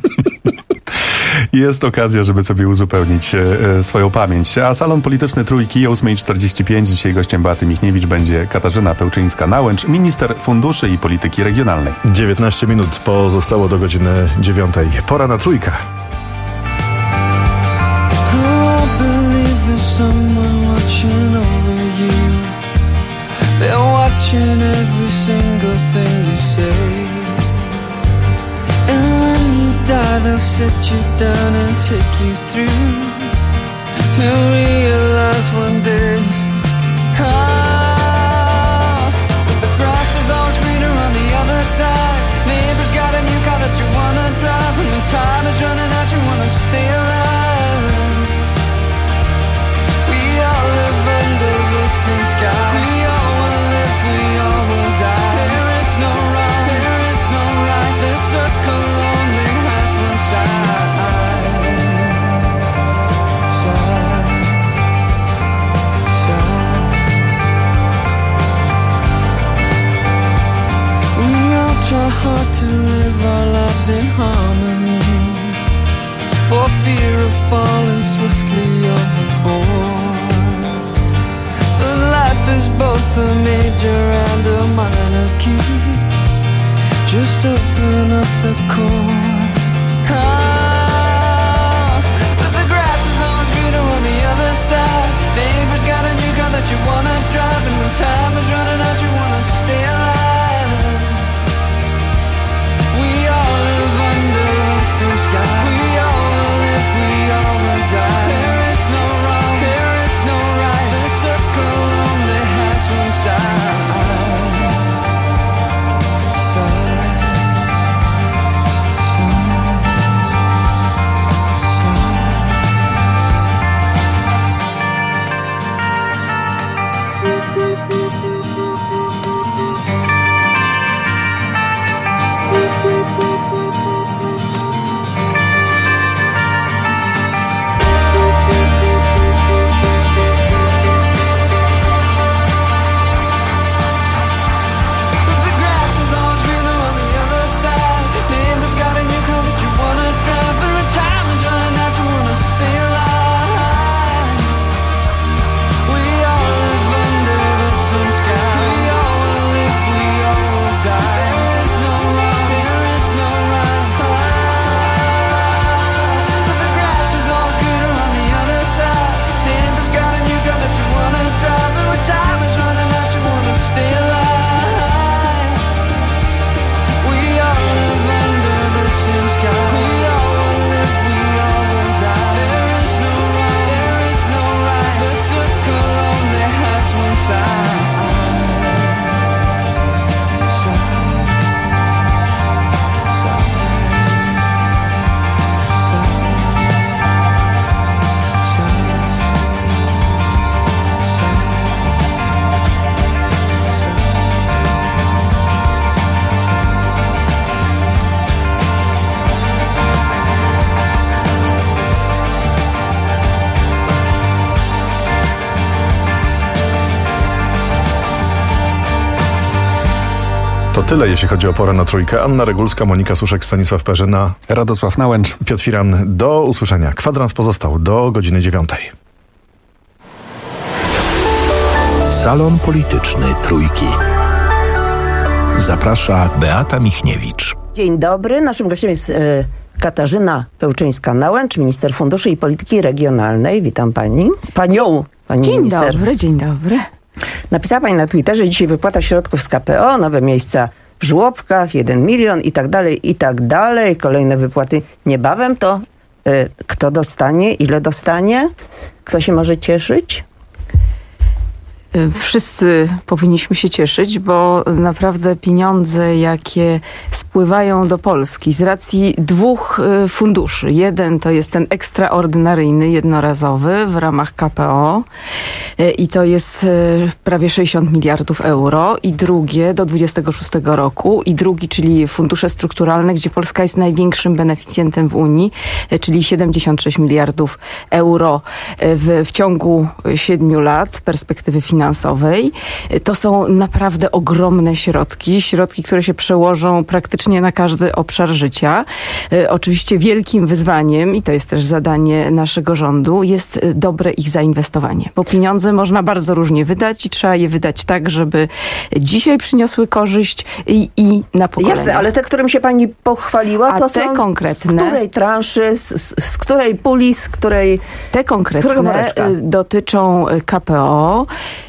Jest okazja, żeby sobie uzupełnić swoją pamięć. A Salon Polityczny Trójki o 8:45. Dzisiaj gościem Beaty Michniewicz będzie Katarzyna Pełczyńska-Nałęcz, minister funduszy i polityki regionalnej. 19 minut pozostało do godziny 9. Pora na trójkę. watching every single thing you say. And when you die, they'll sit you down and take you through. You'll realize one day, but the grass is always greener on the other side. Neighbor's got a new car that you wanna drive. And when time is running out, you wanna stay alive. We all live under the same sky. We all will live, we all will die. There is no wrong, there is no right. The circle only has one side. Try hard to live our lives in harmony, for fear of falling swiftly overboard. But life is both a major and a minor key. Just open up the chord. But the grass is always greener on the other side. Neighbor's got a new car that you wanna drive. And when time is running out, you wanna stay alive. Sky. We all will live, we all will die. There is no wrong, there is no right. The circle only has one side. Side. To tyle, jeśli chodzi o porę na trójkę. Anna Regulska, Monika Suszek, Stanisław Perzyna, Radosław Nałęcz, Piotr Firan. Do usłyszenia. Kwadrans pozostał do godziny 9. Salon Polityczny Trójki. Zaprasza Beata Michniewicz. Dzień dobry. Naszym gościem jest Katarzyna Pełczyńska-Nałęcz, minister funduszy i polityki regionalnej. Witam pani. Panią, pani dzień minister. Dzień dobry. Napisała pani na Twitterze dzisiaj wypłata środków z KPO, nowe miejsca w żłobkach, 1 milion i tak dalej, i tak dalej. Kolejne wypłaty niebawem. To kto dostanie, ile dostanie? Kto się może cieszyć? Wszyscy powinniśmy się cieszyć, bo naprawdę pieniądze, jakie spływają do Polski z racji dwóch funduszy. Jeden to jest ten ekstraordynaryjny, jednorazowy w ramach KPO i to jest prawie 60 miliardów euro i drugie do 26 roku i drugi, czyli fundusze strukturalne, gdzie Polska jest największym beneficjentem w Unii, czyli 76 miliardów euro w ciągu 7 lat perspektywy finansowej. To są naprawdę ogromne środki, które się przełożą praktycznie na każdy obszar życia. Oczywiście wielkim wyzwaniem, i to jest też zadanie naszego rządu, jest dobre ich zainwestowanie, bo pieniądze można bardzo różnie wydać i trzeba je wydać tak, żeby dzisiaj przyniosły korzyść i na pokolenia. Jasne, ale te, którym się pani pochwaliła, to te są konkretne, z której transzy, z której puli, z której... Te konkretne dotyczą KPO.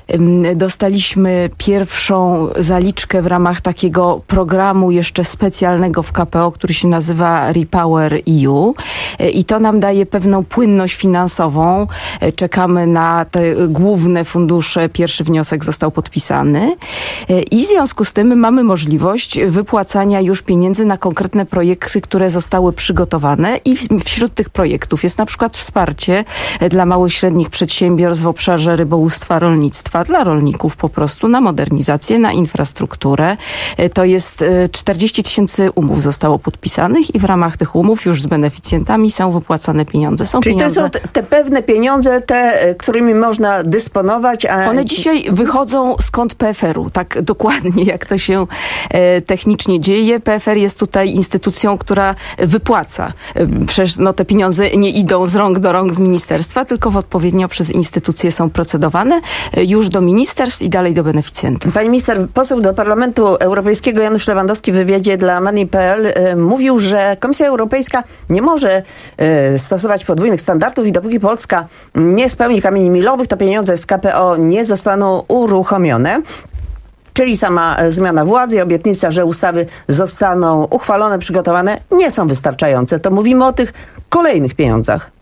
dostaliśmy pierwszą zaliczkę w ramach takiego programu jeszcze specjalnego w KPO, który się nazywa Repower EU i to nam daje pewną płynność finansową. Czekamy na te główne fundusze. Pierwszy wniosek został podpisany i w związku z tym mamy możliwość wypłacania już pieniędzy na konkretne projekty, które zostały przygotowane i wśród tych projektów jest na przykład wsparcie dla małych, średnich przedsiębiorstw w obszarze rybołówstwa, rolnictwa, dla rolników po prostu, na modernizację, na infrastrukturę. To jest 40 000 umów zostało podpisanych i w ramach tych umów już z beneficjentami są wypłacane pieniądze. Czyli to są te pewne pieniądze, te, którymi można dysponować. One dzisiaj wychodzą z kont PFR-u, tak dokładnie jak to się technicznie dzieje. PFR jest tutaj instytucją, która wypłaca. Przecież te pieniądze nie idą z rąk do rąk z ministerstwa, tylko odpowiednio przez instytucje są procedowane już do ministerstw i dalej do beneficjentów. Pani minister, poseł do Parlamentu Europejskiego Janusz Lewandowski w wywiadzie dla Money.pl mówił, że Komisja Europejska nie może stosować podwójnych standardów i dopóki Polska nie spełni kamieni milowych, to pieniądze z KPO nie zostaną uruchomione. Czyli sama zmiana władzy i obietnica, że ustawy zostaną uchwalone, przygotowane, nie są wystarczające. To mówimy o tych kolejnych pieniądzach.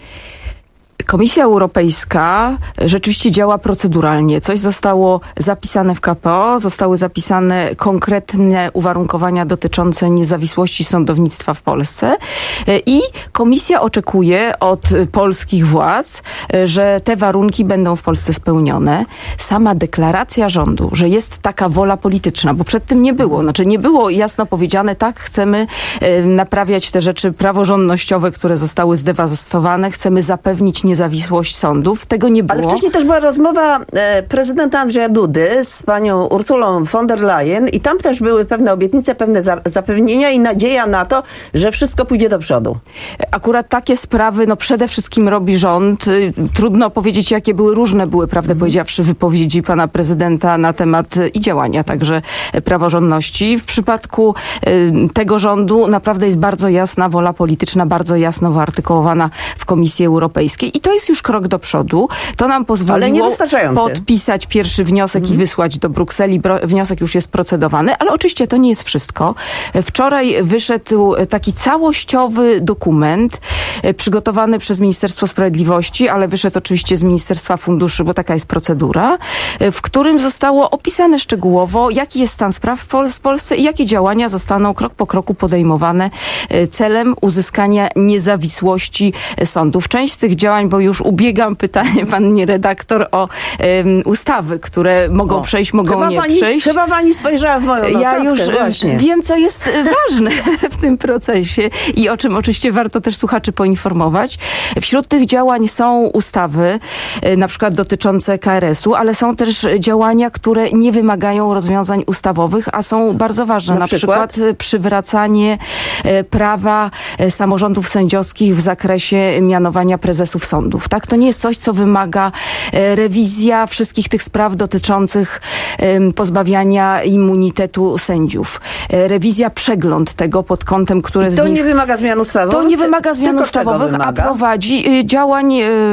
Komisja Europejska rzeczywiście działa proceduralnie. Coś zostało zapisane w KPO, zostały zapisane konkretne uwarunkowania dotyczące niezawisłości sądownictwa w Polsce i Komisja oczekuje od polskich władz, że te warunki będą w Polsce spełnione. Sama deklaracja rządu, że jest taka wola polityczna, bo przed tym nie było. Znaczy nie było jasno powiedziane, tak, chcemy naprawiać te rzeczy praworządnościowe, które zostały zdewastowane, chcemy zapewnić niezawisłość sądów. Tego nie było. Ale wcześniej też była rozmowa prezydenta Andrzeja Dudy z panią Ursulą von der Leyen i tam też były pewne obietnice, pewne zapewnienia i nadzieja na to, że wszystko pójdzie do przodu. Akurat takie sprawy przede wszystkim robi rząd. Trudno powiedzieć, jakie były, różne były, prawdę powiedziawszy, wypowiedzi pana prezydenta na temat i działania także praworządności. W przypadku tego rządu naprawdę jest bardzo jasna wola polityczna, bardzo jasno wyartykułowana w Komisji Europejskiej i to jest już krok do przodu. To nam pozwoliło podpisać pierwszy wniosek i wysłać do Brukseli. Wniosek już jest procedowany, ale oczywiście to nie jest wszystko. Wczoraj wyszedł taki całościowy dokument przygotowany przez Ministerstwo Sprawiedliwości, ale wyszedł oczywiście z Ministerstwa Funduszy, bo taka jest procedura, w którym zostało opisane szczegółowo, jaki jest stan spraw w Polsce i jakie działania zostaną krok po kroku podejmowane celem uzyskania niezawisłości sądów. Część z tych działań, bo już ubiegam pytanie pani redaktor o ustawy, które mogą przejść, mogą nie przejść. Chyba pani spojrzała w moją notatkę. Ja już wiem, co jest ważne w tym procesie i o czym oczywiście warto też słuchaczy poinformować. Wśród tych działań są ustawy, na przykład dotyczące KRS-u, ale są też działania, które nie wymagają rozwiązań ustawowych, a są bardzo ważne. Na przykład przywracanie prawa samorządów sędziowskich w zakresie mianowania prezesów sądów. Tak? To nie jest coś, co wymaga rewizja wszystkich tych spraw dotyczących pozbawiania immunitetu sędziów. Rewizja, przegląd tego pod kątem, które to nie wymaga zmian ustawowych? To nie wymaga zmian ustawowych, a prowadzi działań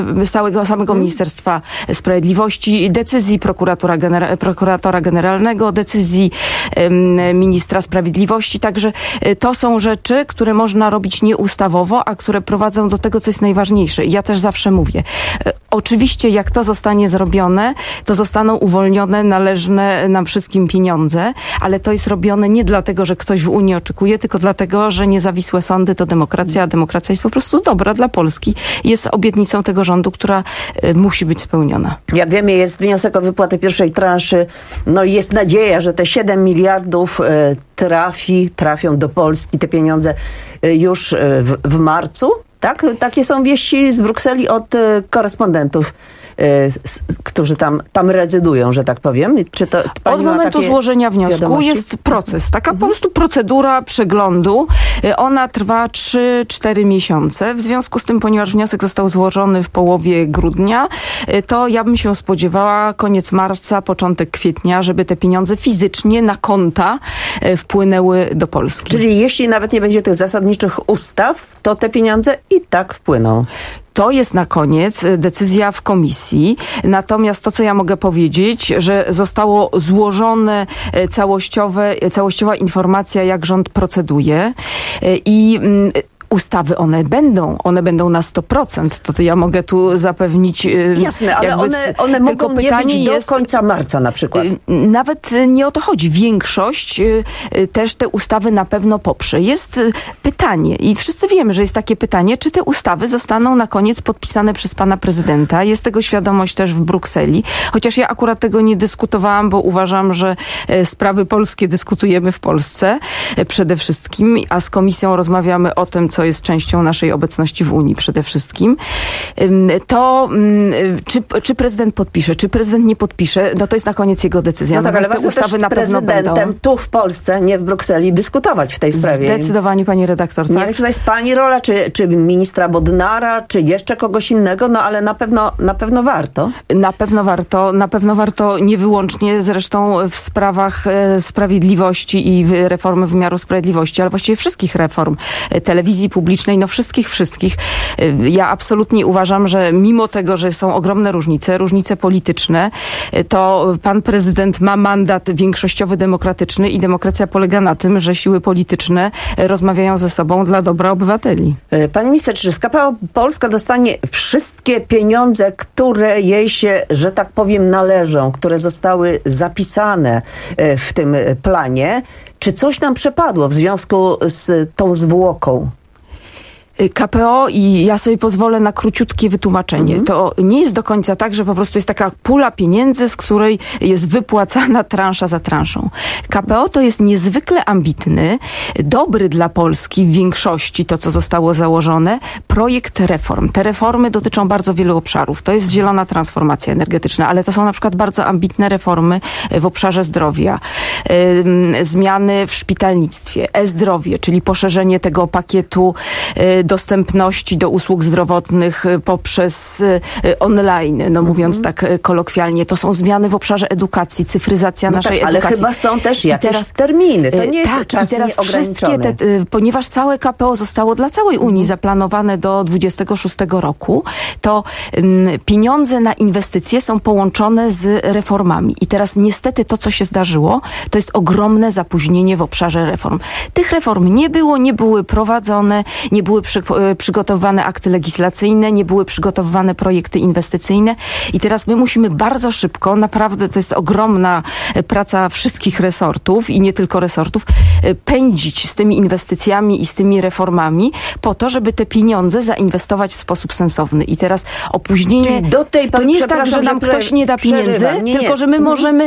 samego Ministerstwa Sprawiedliwości, decyzji prokuratora generalnego, decyzji ministra sprawiedliwości. Także to są rzeczy, które można robić nieustawowo, a które prowadzą do tego, co jest najważniejsze. Ja też zawsze mówię, oczywiście jak to zostanie zrobione, to zostaną uwolnione należne nam wszystkim pieniądze, ale to jest robione nie dlatego, że ktoś w Unii oczekuje, tylko dlatego, że niezawisłe sądy to demokracja, a demokracja jest po prostu dobra dla Polski. Jest obietnicą tego rządu, która musi być spełniona. Jak wiemy, jest wniosek o wypłatę pierwszej transzy. No i jest nadzieja, że te 7 miliardów trafią do Polski, te pieniądze już w marcu. Tak? Takie są wieści z Brukseli od korespondentów, którzy tam rezydują, że tak powiem. Czy to od momentu złożenia wniosku wiadomości? Jest proces. Taka po prostu procedura przeglądu. Ona trwa 3-4 miesiące. W związku z tym, ponieważ wniosek został złożony w połowie grudnia, to ja bym się spodziewała koniec marca, początek kwietnia, żeby te pieniądze fizycznie na konta wpłynęły do Polski. Czyli jeśli nawet nie będzie tych zasadniczych ustaw, to te pieniądze i tak wpłyną. To jest na koniec decyzja w komisji. Natomiast to, co ja mogę powiedzieć, że zostało złożone całościowa informacja, jak rząd proceduje i ustawy one będą na 100%. To ja mogę tu zapewnić. Jasne, ale one mogą nie być do końca marca na przykład. Nawet nie o to chodzi. Większość też te ustawy na pewno poprze. Jest pytanie i wszyscy wiemy, że jest takie pytanie, czy te ustawy zostaną na koniec podpisane przez pana prezydenta. Jest tego świadomość też w Brukseli. Chociaż ja akurat tego nie dyskutowałam, bo uważam, że sprawy polskie dyskutujemy w Polsce przede wszystkim, a z komisją rozmawiamy o tym, co jest częścią naszej obecności w Unii przede wszystkim. To czy prezydent podpisze, czy prezydent nie podpisze, no to jest na koniec jego decyzja. No tak, ale warto też z prezydentem tu w Polsce, nie w Brukseli, dyskutować w tej sprawie. Zdecydowanie, pani redaktor, tak? Nie wiem, czy to jest pani rola, czy ministra Bodnara, czy jeszcze kogoś innego, no ale na pewno warto. Na pewno warto nie wyłącznie zresztą w sprawach sprawiedliwości i reformy wymiaru sprawiedliwości, ale właściwie wszystkich reform telewizji publicznej, no wszystkich. Ja absolutnie uważam, że mimo tego, że są ogromne różnice polityczne, to pan prezydent ma mandat większościowy demokratyczny i demokracja polega na tym, że siły polityczne rozmawiają ze sobą dla dobra obywateli. Pani minister, czy KPO Polska dostanie wszystkie pieniądze, które jej się, że tak powiem, należą, które zostały zapisane w tym planie? Czy coś nam przepadło w związku z tą zwłoką? KPO i ja sobie pozwolę na króciutkie wytłumaczenie. To nie jest do końca tak, że po prostu jest taka pula pieniędzy, z której jest wypłacana transza za transzą. KPO to jest niezwykle ambitny, dobry dla Polski w większości, to co zostało założone, projekt reform. Te reformy dotyczą bardzo wielu obszarów. To jest zielona transformacja energetyczna, ale to są na przykład bardzo ambitne reformy w obszarze zdrowia. Zmiany w szpitalnictwie, e-zdrowie, czyli poszerzenie tego pakietu dostępności do usług zdrowotnych poprzez online, no mówiąc tak kolokwialnie. To są zmiany w obszarze edukacji, cyfryzacja naszej edukacji. Ale chyba są też jakieś terminy. To nie jest czas nieograniczony. Ponieważ całe KPO zostało dla całej Unii zaplanowane do 26 roku, to pieniądze na inwestycje są połączone z reformami. I teraz niestety to, co się zdarzyło, to jest ogromne zapóźnienie w obszarze reform. Tych reform nie były prowadzone, nie były przygotowane akty legislacyjne, nie były przygotowywane projekty inwestycyjne i teraz my musimy bardzo szybko, naprawdę to jest ogromna praca wszystkich resortów i nie tylko resortów, pędzić z tymi inwestycjami i z tymi reformami po to, żeby te pieniądze zainwestować w sposób sensowny. I teraz opóźnienie, to nie jest tak, że nam ktoś nie da pieniędzy, tylko że my możemy,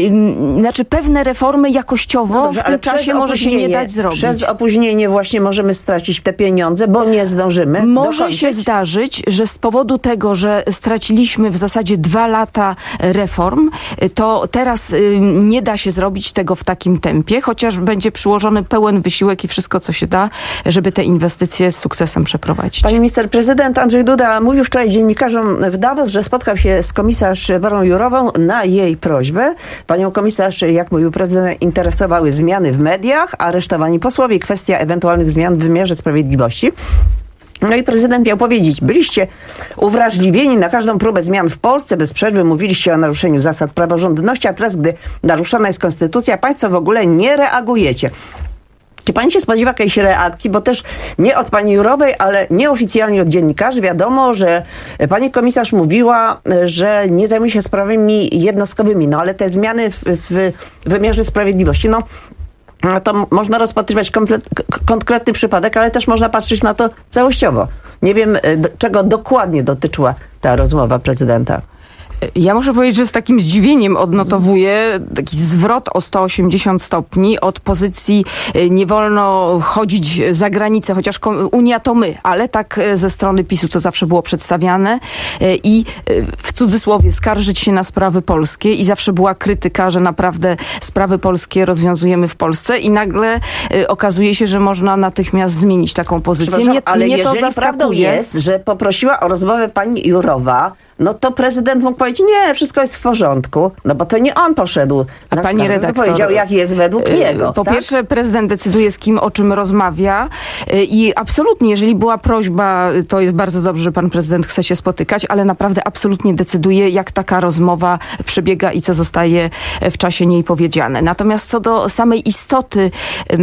pewne reformy jakościowo w tym czasie może się nie dać zrobić. Przez opóźnienie właśnie możemy stracić te pieniądze, bo nie zdążymy. Może się zdarzyć, że z powodu tego, że straciliśmy w zasadzie 2 lata reform, to teraz nie da się zrobić tego w takim tempie, chociaż będzie przyłożony pełen wysiłek i wszystko, co się da, żeby te inwestycje z sukcesem przeprowadzić. Pani minister, prezydent Andrzej Duda mówił wczoraj dziennikarzom w Davos, że spotkał się z komisarz Werą Jourową na jej prośbę. Panią komisarz, jak mówił prezydent, interesowały zmiany w mediach, aresztowani posłowie i kwestia ewentualnych zmian w wymiarze sprawiedliwości. No i prezydent miał powiedzieć, byliście uwrażliwieni na każdą próbę zmian w Polsce, bez przerwy mówiliście o naruszeniu zasad praworządności, a teraz, gdy naruszona jest konstytucja, państwo w ogóle nie reagujecie. Czy pani się spodziewa jakiejś reakcji? Bo też nie od pani Jourowej, ale nieoficjalnie od dziennikarzy wiadomo, że pani komisarz mówiła, że nie zajmuje się sprawami jednostkowymi. No ale te zmiany w wymiarze sprawiedliwości, to można rozpatrywać konkretny przypadek, ale też można patrzeć na to całościowo. Nie wiem, czego dokładnie dotyczyła ta rozmowa prezydenta. Ja muszę powiedzieć, że z takim zdziwieniem odnotowuję taki zwrot o 180 stopni od pozycji nie wolno chodzić za granicę, chociaż Unia to my, ale tak ze strony PiS-u to zawsze było przedstawiane i w cudzysłowie skarżyć się na sprawy polskie i zawsze była krytyka, że naprawdę sprawy polskie rozwiązujemy w Polsce i nagle okazuje się, że można natychmiast zmienić taką pozycję. Ale jeżeli prawdą jest, że poprosiła o rozmowę pani Jourowa, no to prezydent mógł powiedzieć, nie, wszystko jest w porządku, no bo to nie on poszedł na pani redaktor powiedział, jak jest według niego. Po tak? pierwsze, prezydent decyduje, z kim o czym rozmawia i absolutnie, jeżeli była prośba, to jest bardzo dobrze, że pan prezydent chce się spotykać, ale naprawdę absolutnie decyduje, jak taka rozmowa przebiega i co zostaje w czasie niej powiedziane. Natomiast co do samej istoty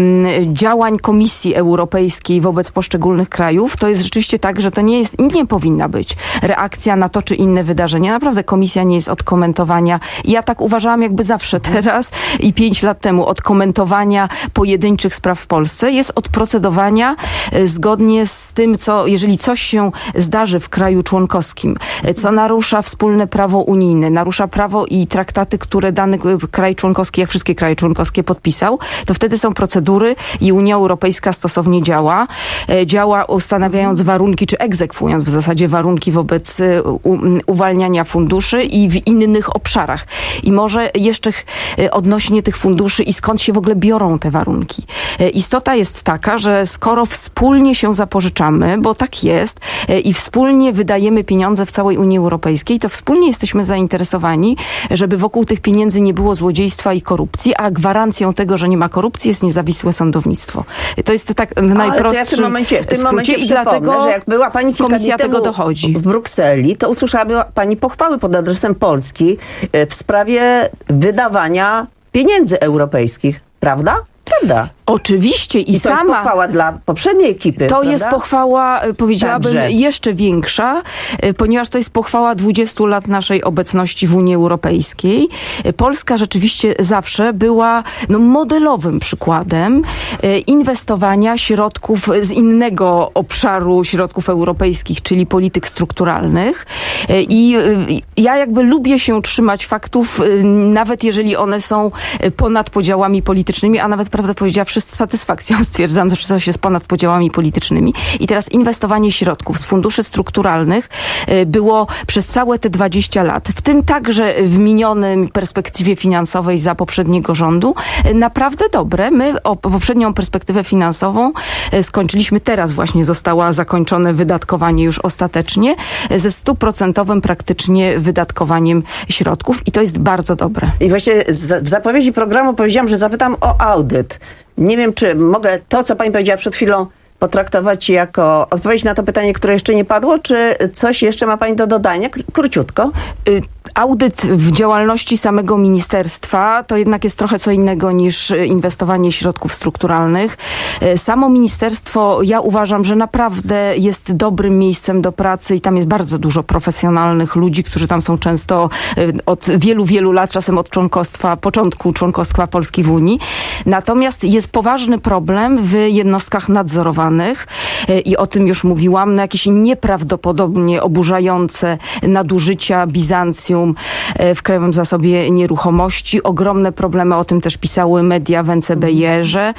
działań Komisji Europejskiej wobec poszczególnych krajów, to jest rzeczywiście tak, że to nie powinna być reakcja na to czy inne wydarzenie. Naprawdę komisja nie jest od komentowania. Ja tak uważałam jakby zawsze teraz i 5 lat temu od komentowania pojedynczych spraw w Polsce, jest od procedowania zgodnie z tym, co jeżeli coś się zdarzy w kraju członkowskim, co narusza wspólne prawo unijne, narusza prawo i traktaty, które dany kraj członkowski, jak wszystkie kraje członkowskie podpisał, to wtedy są procedury i Unia Europejska stosownie działa ustanawiając warunki, czy egzekwując w zasadzie warunki wobec uwalniania funduszy i w innych obszarach. I może jeszcze odnośnie tych funduszy i skąd się w ogóle biorą te warunki. Istota jest taka, że skoro wspólnie się zapożyczamy, bo tak jest, i wspólnie wydajemy pieniądze w całej Unii Europejskiej, to wspólnie jesteśmy zainteresowani, żeby wokół tych pieniędzy nie było złodziejstwa i korupcji, a gwarancją tego, że nie ma korupcji, jest niezawisłe sądownictwo. To jest tak w najprostszym w tym momencie i dlatego że jak była pani komisja tego dochodzi. W Brukseli, to usłyszała pani pochwały pod adresem Polski w sprawie wydawania pieniędzy europejskich. Prawda? Prawda. Oczywiście i to jest pochwała dla poprzedniej ekipy. To prawda? jest pochwała, powiedziałabym, jeszcze większa, ponieważ to jest pochwała 20 lat naszej obecności w Unii Europejskiej. Polska rzeczywiście zawsze była modelowym przykładem inwestowania środków z innego obszaru środków europejskich, czyli polityk strukturalnych. I ja jakby lubię się trzymać faktów, nawet jeżeli one są ponad podziałami politycznymi, a nawet prawdę powiedziawszy z satysfakcją stwierdzam, że coś jest ponad podziałami politycznymi. I teraz inwestowanie środków z funduszy strukturalnych było przez całe te 20 lat, w tym także w minionym perspektywie finansowej za poprzedniego rządu, naprawdę dobre. My poprzednią perspektywę finansową skończyliśmy teraz właśnie, została zakończone wydatkowanie już ostatecznie ze 100% praktycznie wydatkowaniem środków i to jest bardzo dobre. I właśnie w zapowiedzi programu powiedziałam, że zapytam o audyt. Nie wiem, czy mogę to, co pani powiedziała przed chwilą, potraktować jako odpowiedź na to pytanie, które jeszcze nie padło, czy coś jeszcze ma pani do dodania? Króciutko. Audyt w działalności samego ministerstwa to jednak jest trochę co innego niż inwestowanie środków strukturalnych. Samo ministerstwo, ja uważam, że naprawdę jest dobrym miejscem do pracy i tam jest bardzo dużo profesjonalnych ludzi, którzy tam są często od wielu, wielu lat, czasem od początku członkostwa Polski w Unii. Natomiast jest poważny problem w jednostkach nadzorowanych i o tym już mówiłam, jakieś nieprawdopodobnie oburzające nadużycia Bizancjum w Krajowym Zasobie Nieruchomości. Ogromne problemy, o tym też pisały media w NCBR-ze.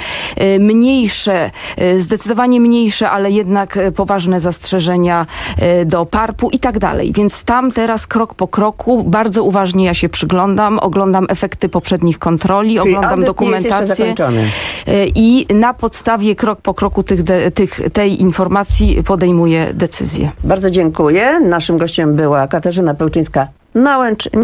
Zdecydowanie mniejsze, ale jednak poważne zastrzeżenia do PARP-u i tak dalej. Więc tam teraz krok po kroku bardzo uważnie ja się przyglądam, oglądam efekty poprzednich kontroli, czyli oglądam dokumentację i na podstawie krok po kroku tej informacji podejmuję decyzję. Bardzo dziękuję. Naszym gościem była Katarzyna Pełczyńska-Nałęcz.